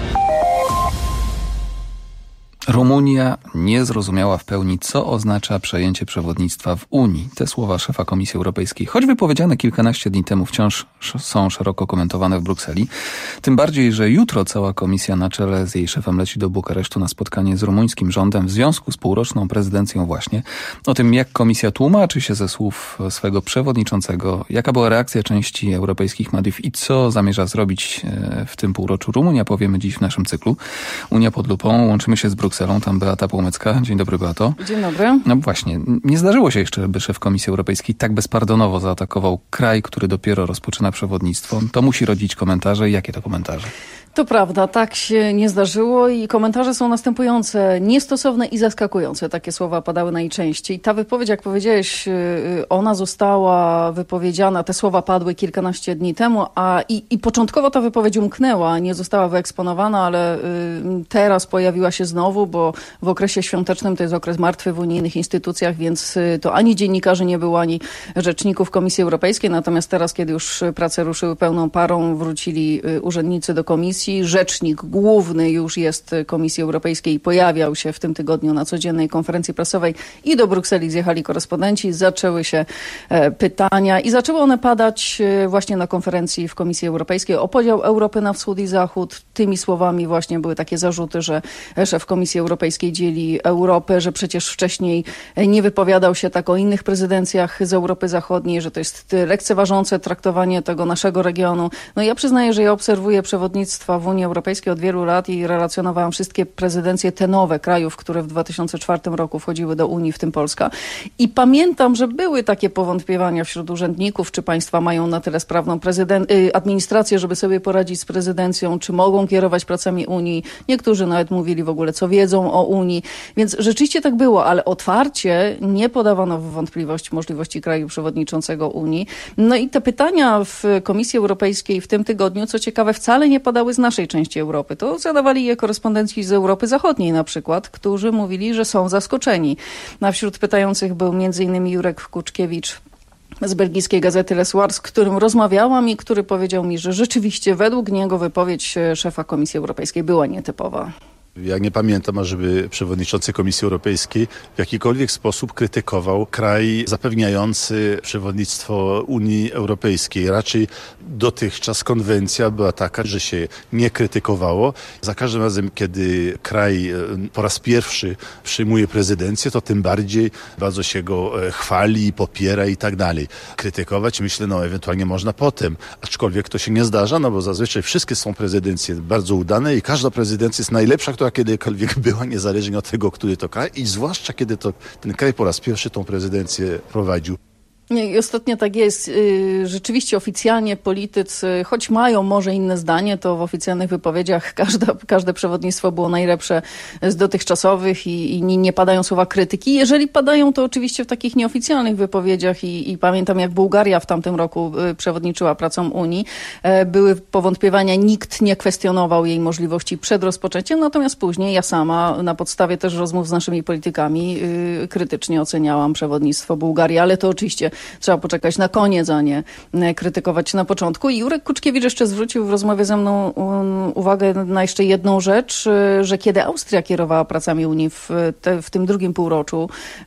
Rumunia nie zrozumiała w pełni, co oznacza przejęcie przewodnictwa w Unii. Te słowa szefa Komisji Europejskiej, choć wypowiedziane kilkanaście dni temu, wciąż są szeroko komentowane w Brukseli. Tym bardziej, że jutro cała komisja na czele z jej szefem leci do Bukaresztu na spotkanie z rumuńskim rządem w związku z półroczną prezydencją właśnie. O tym, jak komisja tłumaczy się ze słów swego przewodniczącego, jaka była reakcja części europejskich mediów i co zamierza zrobić w tym półroczu Rumunia, powiemy dziś w naszym cyklu Unia pod lupą. Łączymy się z Brukselą. Tam Beata Półmecka. Dzień dobry, Beato. Dzień dobry. No właśnie, nie zdarzyło się jeszcze, by szef Komisji Europejskiej tak bezpardonowo zaatakował kraj, który dopiero rozpoczyna przewodnictwo. To musi rodzić komentarze. Jakie to komentarze? To prawda, tak się nie zdarzyło i komentarze są następujące. Niestosowne i zaskakujące. Takie słowa padały najczęściej. Ta wypowiedź, jak powiedziałeś, ona została wypowiedziana, te słowa padły kilkanaście dni temu, a i, i początkowo ta wypowiedź umknęła, nie została wyeksponowana, ale y, teraz pojawiła się znowu, bo w okresie świątecznym to jest okres martwy w unijnych instytucjach, więc y, to ani dziennikarzy nie było, ani rzeczników Komisji Europejskiej. Natomiast teraz, kiedy już prace ruszyły pełną parą, wrócili y, urzędnicy do komisji. Rzecznik główny już jest Komisji Europejskiej i pojawiał się w tym tygodniu na codziennej konferencji prasowej i do Brukseli zjechali korespondenci, zaczęły się e, pytania i zaczęły one padać e, właśnie na konferencji w Komisji Europejskiej o podział Europy na wschód i zachód. Tymi słowami właśnie były takie zarzuty, że szef Komisji Europejskiej dzieli Europę, że przecież wcześniej nie wypowiadał się tak o innych prezydencjach z Europy Zachodniej, że to jest lekceważące traktowanie tego naszego regionu. No ja przyznaję, że ja obserwuję przewodnictwo w Unii Europejskiej od wielu lat i relacjonowałam wszystkie prezydencje te nowe krajów, które w dwa tysiące czwartym roku wchodziły do Unii, w tym Polska. I pamiętam, że były takie powątpiewania wśród urzędników, czy państwa mają na tyle sprawną prezydent, y, administrację, żeby sobie poradzić z prezydencją, czy mogą kierować pracami Unii. Niektórzy nawet mówili w ogóle, co wiedzą o Unii. Więc rzeczywiście tak było, ale otwarcie nie podawano w wątpliwość możliwości kraju przewodniczącego Unii. No i te pytania w Komisji Europejskiej w tym tygodniu, co ciekawe, wcale nie padały z naszej części Europy. To zadawali je korespondenci z Europy Zachodniej na przykład, którzy mówili, że są zaskoczeni. A wśród pytających był między innymi Jurek Kuczkiewicz z belgijskiej gazety Le Soir, z którym rozmawiałam i który powiedział mi, że rzeczywiście według niego wypowiedź szefa Komisji Europejskiej była nietypowa. Ja nie pamiętam, ażeby przewodniczący Komisji Europejskiej w jakikolwiek sposób krytykował kraj zapewniający przewodnictwo Unii Europejskiej. Raczej dotychczas konwencja była taka, że się nie krytykowało. Za każdym razem, kiedy kraj po raz pierwszy przyjmuje prezydencję, to tym bardziej bardzo się go chwali, popiera i tak dalej. Krytykować, myślę, no ewentualnie można potem, aczkolwiek to się nie zdarza, no bo zazwyczaj wszystkie są prezydencje bardzo udane i każda prezydencja jest najlepsza, która kiedykolwiek była, niezależnie od tego, który to kraj i zwłaszcza kiedy to ten kraj po raz pierwszy tą prezydencję prowadził. I ostatnio tak jest. Rzeczywiście oficjalnie politycy, choć mają może inne zdanie, to w oficjalnych wypowiedziach każde, każde przewodnictwo było najlepsze z dotychczasowych i, i nie padają słowa krytyki. Jeżeli padają, to oczywiście w takich nieoficjalnych wypowiedziach i, i pamiętam, jak Bułgaria w tamtym roku przewodniczyła pracom Unii. Były powątpiewania, nikt nie kwestionował jej możliwości przed rozpoczęciem, natomiast później ja sama na podstawie też rozmów z naszymi politykami krytycznie oceniałam przewodnictwo Bułgarii, ale to oczywiście trzeba poczekać na koniec, a nie krytykować na początku. I Jurek Kuczkiewicz jeszcze zwrócił w rozmowie ze mną uwagę na jeszcze jedną rzecz, że kiedy Austria kierowała pracami Unii w, te, w tym drugim półroczu,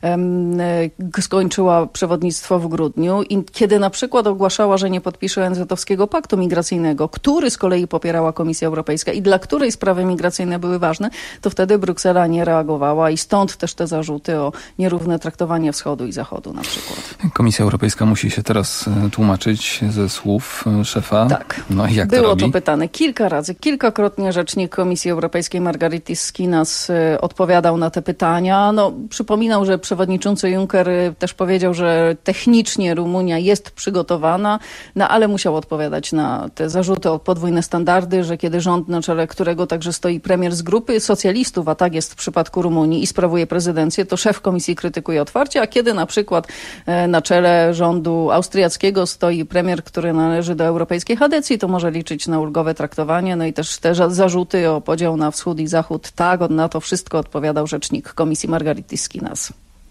skończyła przewodnictwo w grudniu i kiedy na przykład ogłaszała, że nie podpisze O N Z-owskiego paktu migracyjnego, który z kolei popierała Komisja Europejska i dla której sprawy migracyjne były ważne, to wtedy Bruksela nie reagowała i stąd też te zarzuty o nierówne traktowanie wschodu i zachodu na przykład. Komisja Europejska musi się teraz tłumaczyć ze słów szefa. Tak. No i jak Było to robi? to pytane kilka razy. Kilkakrotnie rzecznik Komisji Europejskiej Margaritis Skinas odpowiadał na te pytania. No, przypominał, że przewodniczący Juncker też powiedział, że technicznie Rumunia jest przygotowana, no ale musiał odpowiadać na te zarzuty o podwójne standardy, że kiedy rząd, na czele którego także stoi premier z grupy socjalistów, a tak jest w przypadku Rumunii i sprawuje prezydencję, to szef komisji krytykuje otwarcie, a kiedy na przykład na czele czele rządu austriackiego stoi premier, który należy do europejskiej chadecji, to może liczyć na ulgowe traktowanie. No i też te zarzuty o podział na wschód i zachód, tak, na to wszystko odpowiadał rzecznik komisji Margaritis Schinas.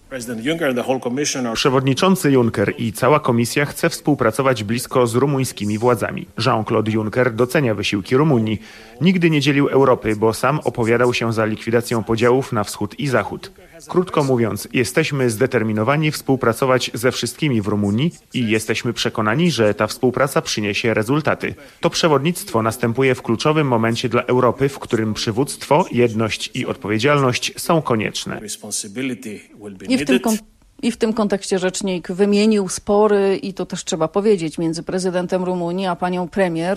Przewodniczący Juncker i cała komisja chce współpracować blisko z rumuńskimi władzami. Jean-Claude Juncker docenia wysiłki Rumunii. Nigdy nie dzielił Europy, bo sam opowiadał się za likwidacją podziałów na wschód i zachód. Krótko mówiąc, jesteśmy zdeterminowani współpracować ze wszystkimi w Rumunii i jesteśmy przekonani, że ta współpraca przyniesie rezultaty. To przewodnictwo następuje w kluczowym momencie dla Europy, w którym przywództwo, jedność i odpowiedzialność są konieczne. I w tym kon- I w tym kontekście rzecznik wymienił spory, i to też trzeba powiedzieć, między prezydentem Rumunii a panią premier.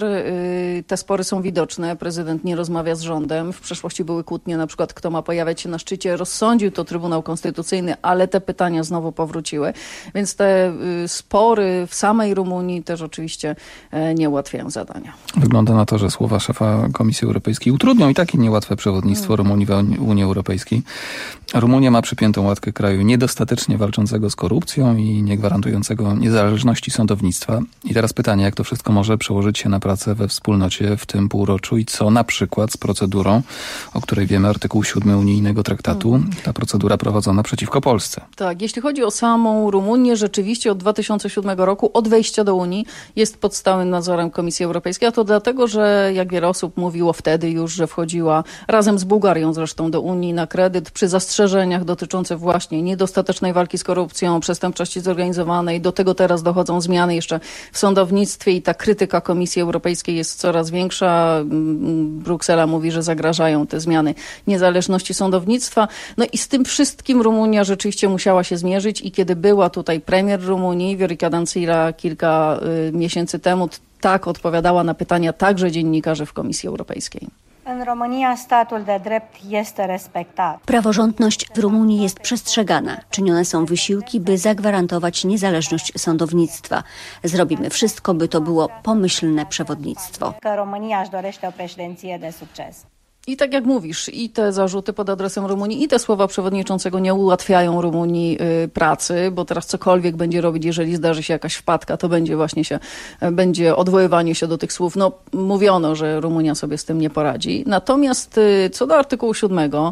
Te spory są widoczne. Prezydent nie rozmawia z rządem. W przeszłości były kłótnie, na przykład kto ma pojawiać się na szczycie. Rozsądził to Trybunał Konstytucyjny, ale te pytania znowu powróciły. Więc te spory w samej Rumunii też oczywiście nie ułatwiają zadania. Wygląda na to, że słowa szefa Komisji Europejskiej utrudnią i takie niełatwe przewodnictwo Rumunii w Unii Europejskiej. Rumunia ma przypiętą łatkę kraju niedostatecznie walczącego z korupcją i nie gwarantującego niezależności sądownictwa. I teraz pytanie, jak to wszystko może przełożyć się na pracę we wspólnocie w tym półroczu i co na przykład z procedurą, o której wiemy, artykuł siódmy unijnego traktatu, ta procedura prowadzona przeciwko Polsce. Tak, jeśli chodzi o samą Rumunię, rzeczywiście od dwa tysiące siódmego roku, od wejścia do Unii, jest pod stałym nadzorem Komisji Europejskiej, a to dlatego, że jak wiele osób mówiło wtedy już, że wchodziła razem z Bułgarią zresztą do Unii na kredyt przy zastrzeżeniach dotyczących właśnie niedostatecznej walki z korupcją, przestępczości zorganizowanej. Do tego teraz dochodzą zmiany jeszcze w sądownictwie i ta krytyka Komisji Europejskiej jest coraz większa. Bruksela mówi, że zagrażają te zmiany niezależności sądownictwa. No i z tym wszystkim Rumunia rzeczywiście musiała się zmierzyć i kiedy była tutaj premier Rumunii, Viorica Dăncilă, kilka y, miesięcy temu, tak odpowiadała na pytania także dziennikarzy w Komisji Europejskiej. În România statul de drept este respectat. Praworządność w Rumunii jest przestrzegana. Czynione są wysiłki, by zagwarantować niezależność sądownictwa. Zrobimy wszystko, by to było pomyślne przewodnictwo. Că România își dorește o președinție de succes. I tak jak mówisz, i te zarzuty pod adresem Rumunii, i te słowa przewodniczącego nie ułatwiają Rumunii y, pracy, bo teraz cokolwiek będzie robić, jeżeli zdarzy się jakaś wpadka, to będzie właśnie się, będzie odwoływanie się do tych słów. No, mówiono, że Rumunia sobie z tym nie poradzi. Natomiast y, co do artykułu siódmego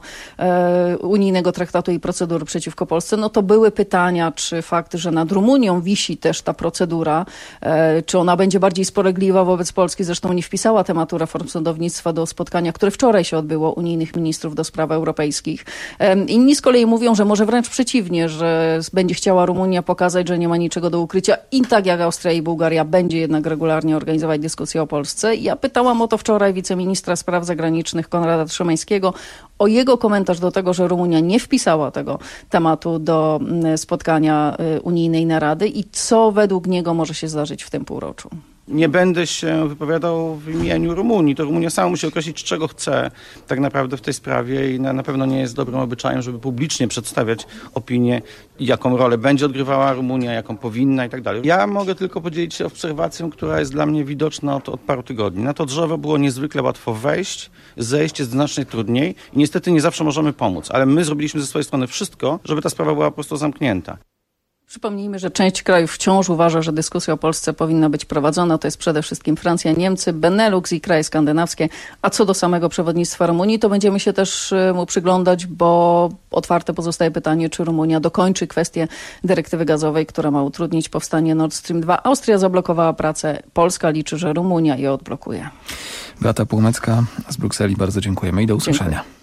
y, unijnego traktatu i procedury przeciwko Polsce, no to były pytania, czy fakt, że nad Rumunią wisi też ta procedura, y, czy ona będzie bardziej spolegliwa wobec Polski. Zresztą nie wpisała tematu reform sądownictwa do spotkania, które wczoraj się odbyło unijnych ministrów do spraw europejskich. Inni z kolei mówią, że może wręcz przeciwnie, że będzie chciała Rumunia pokazać, że nie ma niczego do ukrycia i tak jak Austria i Bułgaria będzie jednak regularnie organizować dyskusję o Polsce. Ja pytałam o to wczoraj wiceministra spraw zagranicznych Konrada Szymańskiego, o jego komentarz do tego, że Rumunia nie wpisała tego tematu do spotkania unijnej narady i co według niego może się zdarzyć w tym półroczu. Nie będę się wypowiadał w imieniu Rumunii. To Rumunia sama musi określić, czego chce tak naprawdę w tej sprawie i na, na pewno nie jest dobrym obyczajem, żeby publicznie przedstawiać opinię, jaką rolę będzie odgrywała Rumunia, jaką powinna i tak dalej. Ja mogę tylko podzielić się obserwacją, która jest dla mnie widoczna od, od paru tygodni. Na to drzewo było niezwykle łatwo wejść, zejść jest znacznie trudniej i niestety nie zawsze możemy pomóc, ale my zrobiliśmy ze swojej strony wszystko, żeby ta sprawa była po prostu zamknięta. Przypomnijmy, że część krajów wciąż uważa, że dyskusja o Polsce powinna być prowadzona. To jest przede wszystkim Francja, Niemcy, Benelux i kraje skandynawskie. A co do samego przewodnictwa Rumunii, to będziemy się też mu przyglądać, bo otwarte pozostaje pytanie, czy Rumunia dokończy kwestię dyrektywy gazowej, która ma utrudnić powstanie Nord Stream dwa. Austria zablokowała pracę. Polska liczy, że Rumunia je odblokuje. Beata Półmecka z Brukseli, bardzo dziękujemy i do usłyszenia. Dziękuję.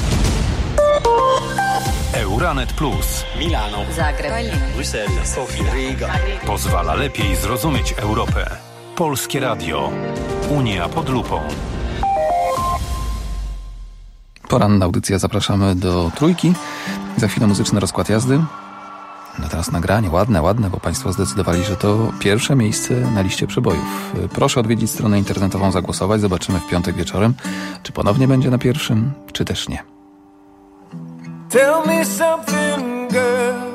Euranet Plus. Milano. Zagreb. Bruksela. Sofia. Riga. Pozwala lepiej zrozumieć Europę. Polskie Radio. Unia pod lupą. Poranna audycja, zapraszamy do Trójki. Za chwilę muzyczny rozkład jazdy. No teraz nagranie, ładne, ładne, bo Państwo zdecydowali, że to pierwsze miejsce na liście przebojów. Proszę odwiedzić stronę internetową, zagłosować. Zobaczymy w piątek wieczorem, czy ponownie będzie na pierwszym, czy też nie. Tell me something, girl.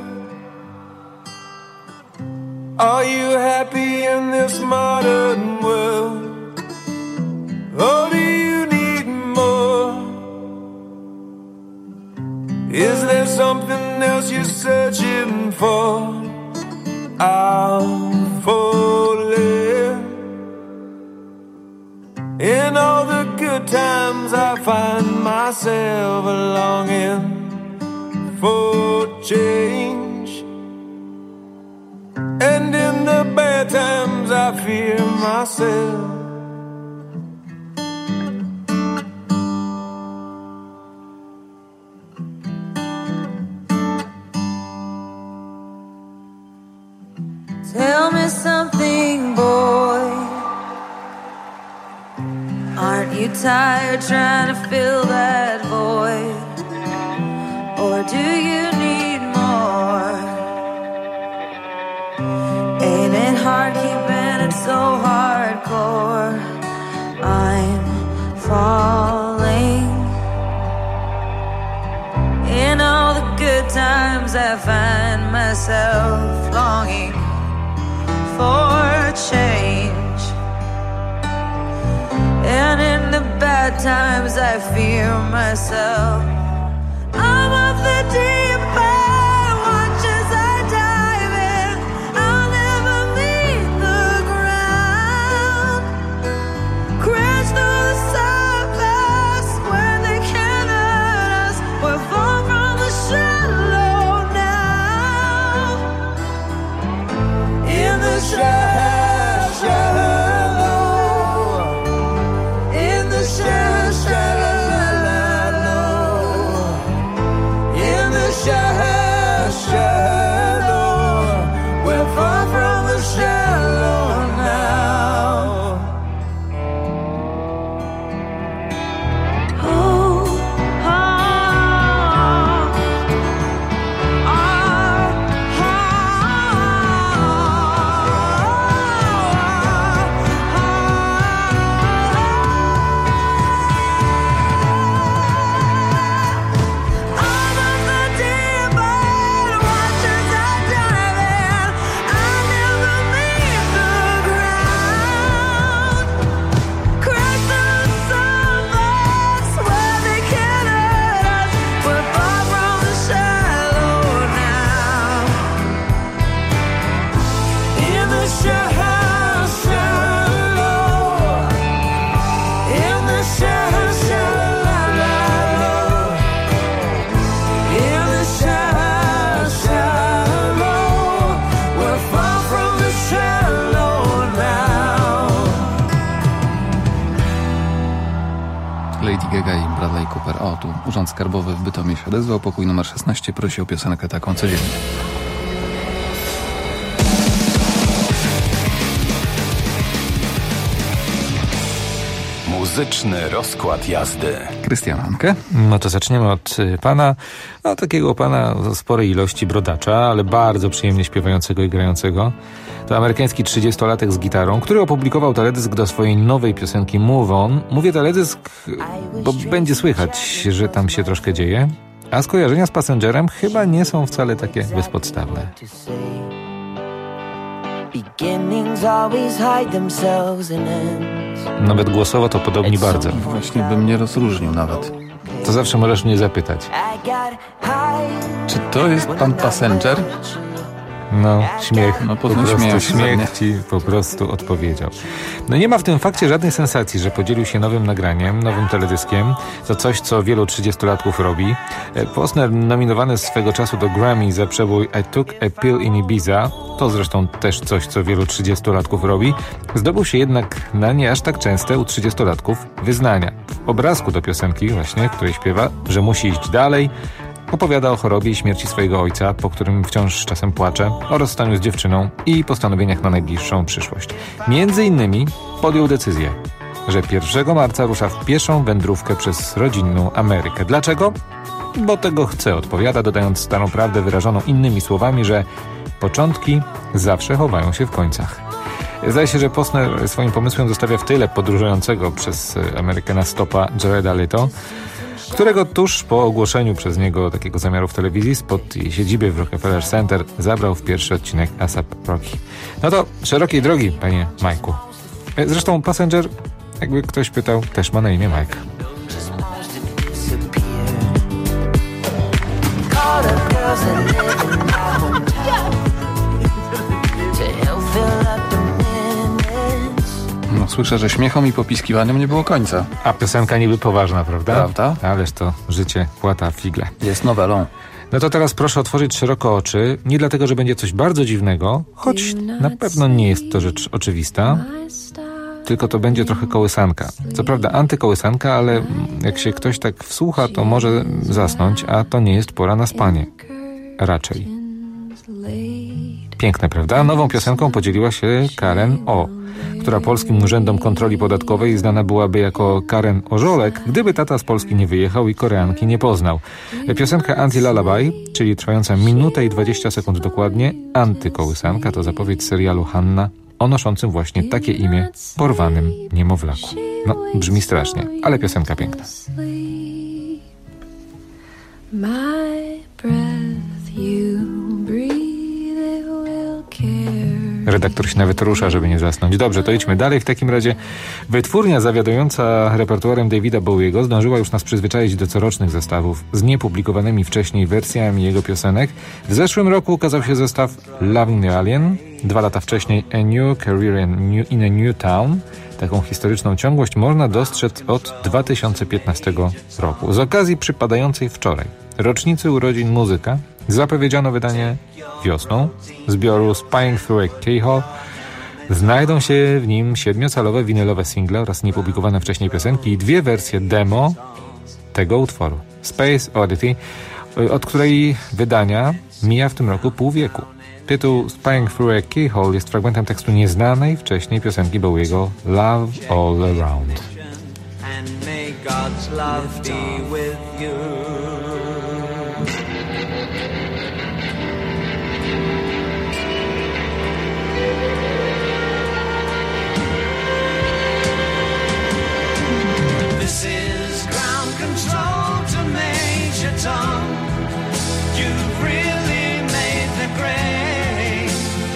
Are you happy in this modern world? Or do you need more? Is there something else you're searching for? I'm falling. In all the good times I find myself longing for change, and in the bad times I fear myself. Tell me something, boy. Aren't you tired trying to fill that void? Or do you need more? Ain't it hard keeping it so hardcore? I'm falling. In all the good times I find myself longing for change, and in the bad times I fear myself. I'm of the deep end, watch as I dive in. I'll never meet the ground. Crash through the surface where they can't hurt us. We're far from the shallow now. In the shallow, shallow. In the shallow, shallow. Shallow, shallow, we're far from the shallow now. Oh, oh, oh, Lady Gaga i Bradley Cooper. O, tu Urząd Skarbowy w Bytomie się odezwał. Pokój numer szesnaście prosi o piosenkę taką codziennie. Muzyczny rozkład jazdy. Krystian Hanke. No to zaczniemy od pana, no takiego pana o sporej ilości brodacza, ale bardzo przyjemnie śpiewającego i grającego. To amerykański trzydziestolatek z gitarą, który opublikował teledysk do swojej nowej piosenki Move On. Mówię teledysk, bo będzie słychać, że tam się troszkę dzieje, a skojarzenia z Passengerem chyba nie są wcale takie bezpodstawne. Nawet głosowo to podobni bardzo. Właśnie bym nie rozróżnił nawet. To zawsze możesz mnie zapytać. Czy to jest pan Passenger? No, śmiech, no, po prostu śmiech ci po prostu odpowiedział. No nie ma w tym fakcie żadnej sensacji, że podzielił się nowym nagraniem, nowym teledyskiem. To coś, co wielu trzydziestolatków robi. Posner, nominowany swego czasu do Grammy za przebój I Took a Pill in Ibiza, to zresztą też coś, co wielu trzydziestolatków robi, zdobył się jednak na nie aż tak częste u trzydziestolatków wyznania. W obrazku do piosenki właśnie, której śpiewa, że musi iść dalej, opowiada o chorobie i śmierci swojego ojca, po którym wciąż czasem płacze, o rozstaniu z dziewczyną i postanowieniach na najbliższą przyszłość. Między innymi podjął decyzję, że pierwszego marca rusza w pieszą wędrówkę przez rodzinną Amerykę. Dlaczego? Bo tego chce, odpowiada, dodając starą prawdę wyrażoną innymi słowami, że początki zawsze chowają się w końcach. Zdaje się, że Posner swoim pomysłem zostawia w tyle podróżującego przez Amerykę na stopa Jareda Leto, którego tuż po ogłoszeniu przez niego takiego zamiaru w telewizji spod jej siedziby w Rockefeller Center zabrał w pierwszy odcinek A S A P Rocky. No to szerokiej drogi, panie Majku. Zresztą Passenger, jakby ktoś pytał, też ma na imię Mike. słyszę, że śmiechom i popiskiwaniom nie było końca. A piosenka niby poważna, prawda? Prawda? Ależ to życie płata figle. Jest nowelą. No to teraz proszę otworzyć szeroko oczy. Nie dlatego, że będzie coś bardzo dziwnego, choć na pewno nie jest to rzecz oczywista, tylko to będzie trochę kołysanka. Co prawda antykołysanka, ale jak się ktoś tak wsłucha, to może zasnąć, a to nie jest pora na spanie. Raczej. Piękne, prawda? Nową piosenką podzieliła się Karen O., która polskim urzędom kontroli podatkowej znana byłaby jako Karen Orzolek, gdyby tata z Polski nie wyjechał i Koreanki nie poznał. Piosenka Anti-Lullaby, czyli trwająca minutę i dwadzieścia sekund dokładnie, antykołysanka, to zapowiedź serialu Hanna o noszącym właśnie takie imię porwanym niemowlaku. No, brzmi strasznie, ale piosenka piękna. My breath you breathe, it will carry. Redaktor się nawet rusza, żeby nie zasnąć. Dobrze, to idźmy dalej. W takim razie wytwórnia zawiadująca repertuarem Davida Bowiego zdążyła już nas przyzwyczaić do corocznych zestawów z niepublikowanymi wcześniej wersjami jego piosenek. W zeszłym roku ukazał się zestaw Loving the Alien. Dwa lata wcześniej A New Career in a New Town. Taką historyczną ciągłość można dostrzec od dwa tysiące piętnastego roku. Z okazji przypadającej wczoraj rocznicy urodzin muzyka zapowiedziano wydanie wiosną zbioru Spying Through a Keyhole. Znajdą się w nim siedmiocalowe winylowe single oraz niepublikowane wcześniej piosenki i dwie wersje demo tego utworu. Space Oddity, od której wydania mija w tym roku pół wieku. Tytuł Spying Through a Keyhole jest fragmentem tekstu nieznanej wcześniej piosenki Bowiego Love All Around. And may God's love be with you. This is ground control to Major Tom. You've really made the grade,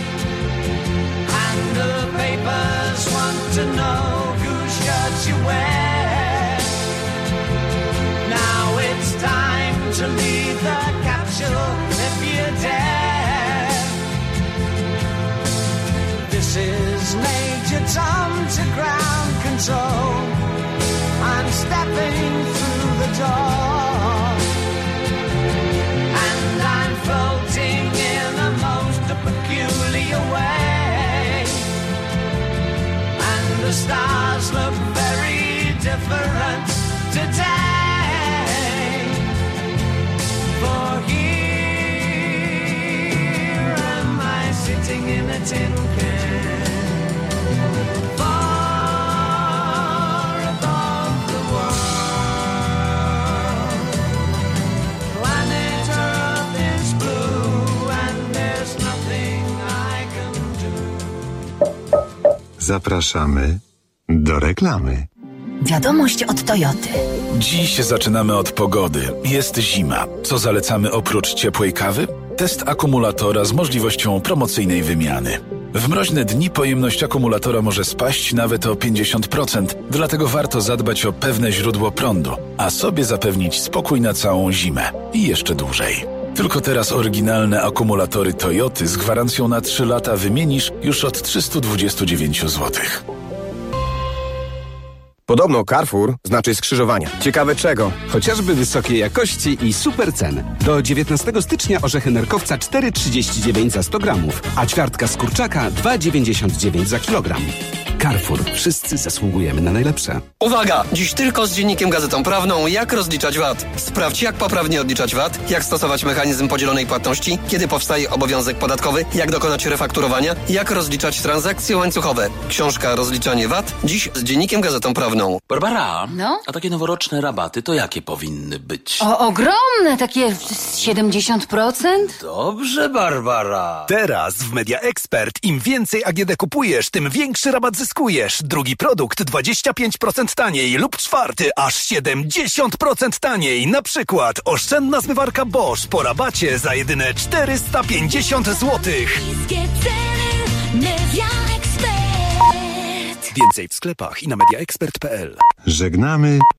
and the papers want to know whose shirt you wear. Now it's time to leave the capsule if you dare. This is Major Tom to ground control. I'm stepping through the door, and I'm floating in a most peculiar way, and the stars look very different today, for here am I sitting in a tin can. Zapraszamy do reklamy. Wiadomość od Toyoty. Dziś zaczynamy od pogody. Jest zima. Co zalecamy oprócz ciepłej kawy? Test akumulatora z możliwością promocyjnej wymiany. W mroźne dni pojemność akumulatora może spaść nawet o pięćdziesiąt procent, dlatego warto zadbać o pewne źródło prądu, a sobie zapewnić spokój na całą zimę i jeszcze dłużej. Tylko teraz oryginalne akumulatory Toyoty z gwarancją na trzy lata wymienisz już od trzysta dwadzieścia dziewięć złotych. Podobno Carrefour znaczy skrzyżowania. Ciekawe czego? Chociażby wysokiej jakości i super cen. Do dziewiętnastego stycznia orzechy nerkowca cztery trzydzieści dziewięć za sto gramów, a ćwiartka z kurczaka dwa dziewięćdziesiąt dziewięć za kilogram. Carrefour. Wszyscy zasługujemy na najlepsze. Uwaga! Dziś tylko z Dziennikiem Gazetą Prawną. Jak rozliczać V A T? Sprawdź, jak poprawnie odliczać V A T, jak stosować mechanizm podzielonej płatności, kiedy powstaje obowiązek podatkowy, jak dokonać refakturowania, jak rozliczać transakcje łańcuchowe. Książka Rozliczanie V A T. Dziś z Dziennikiem Gazetą Prawną. Barbara, no? A takie noworoczne rabaty to jakie powinny być? O, ogromne, takie siedemdziesiąt procent? Dobrze, Barbara. Teraz w Media Expert im więcej A G D kupujesz, tym większy rabat zyskujesz. Drugi produkt dwadzieścia pięć procent taniej lub czwarty aż siedemdziesiąt procent taniej. Na przykład oszczędna zmywarka Bosch po rabacie za jedyne czterysta pięćdziesiąt złotych. Media Expert. Więcej w sklepach i na media expert kropka p l. Żegnamy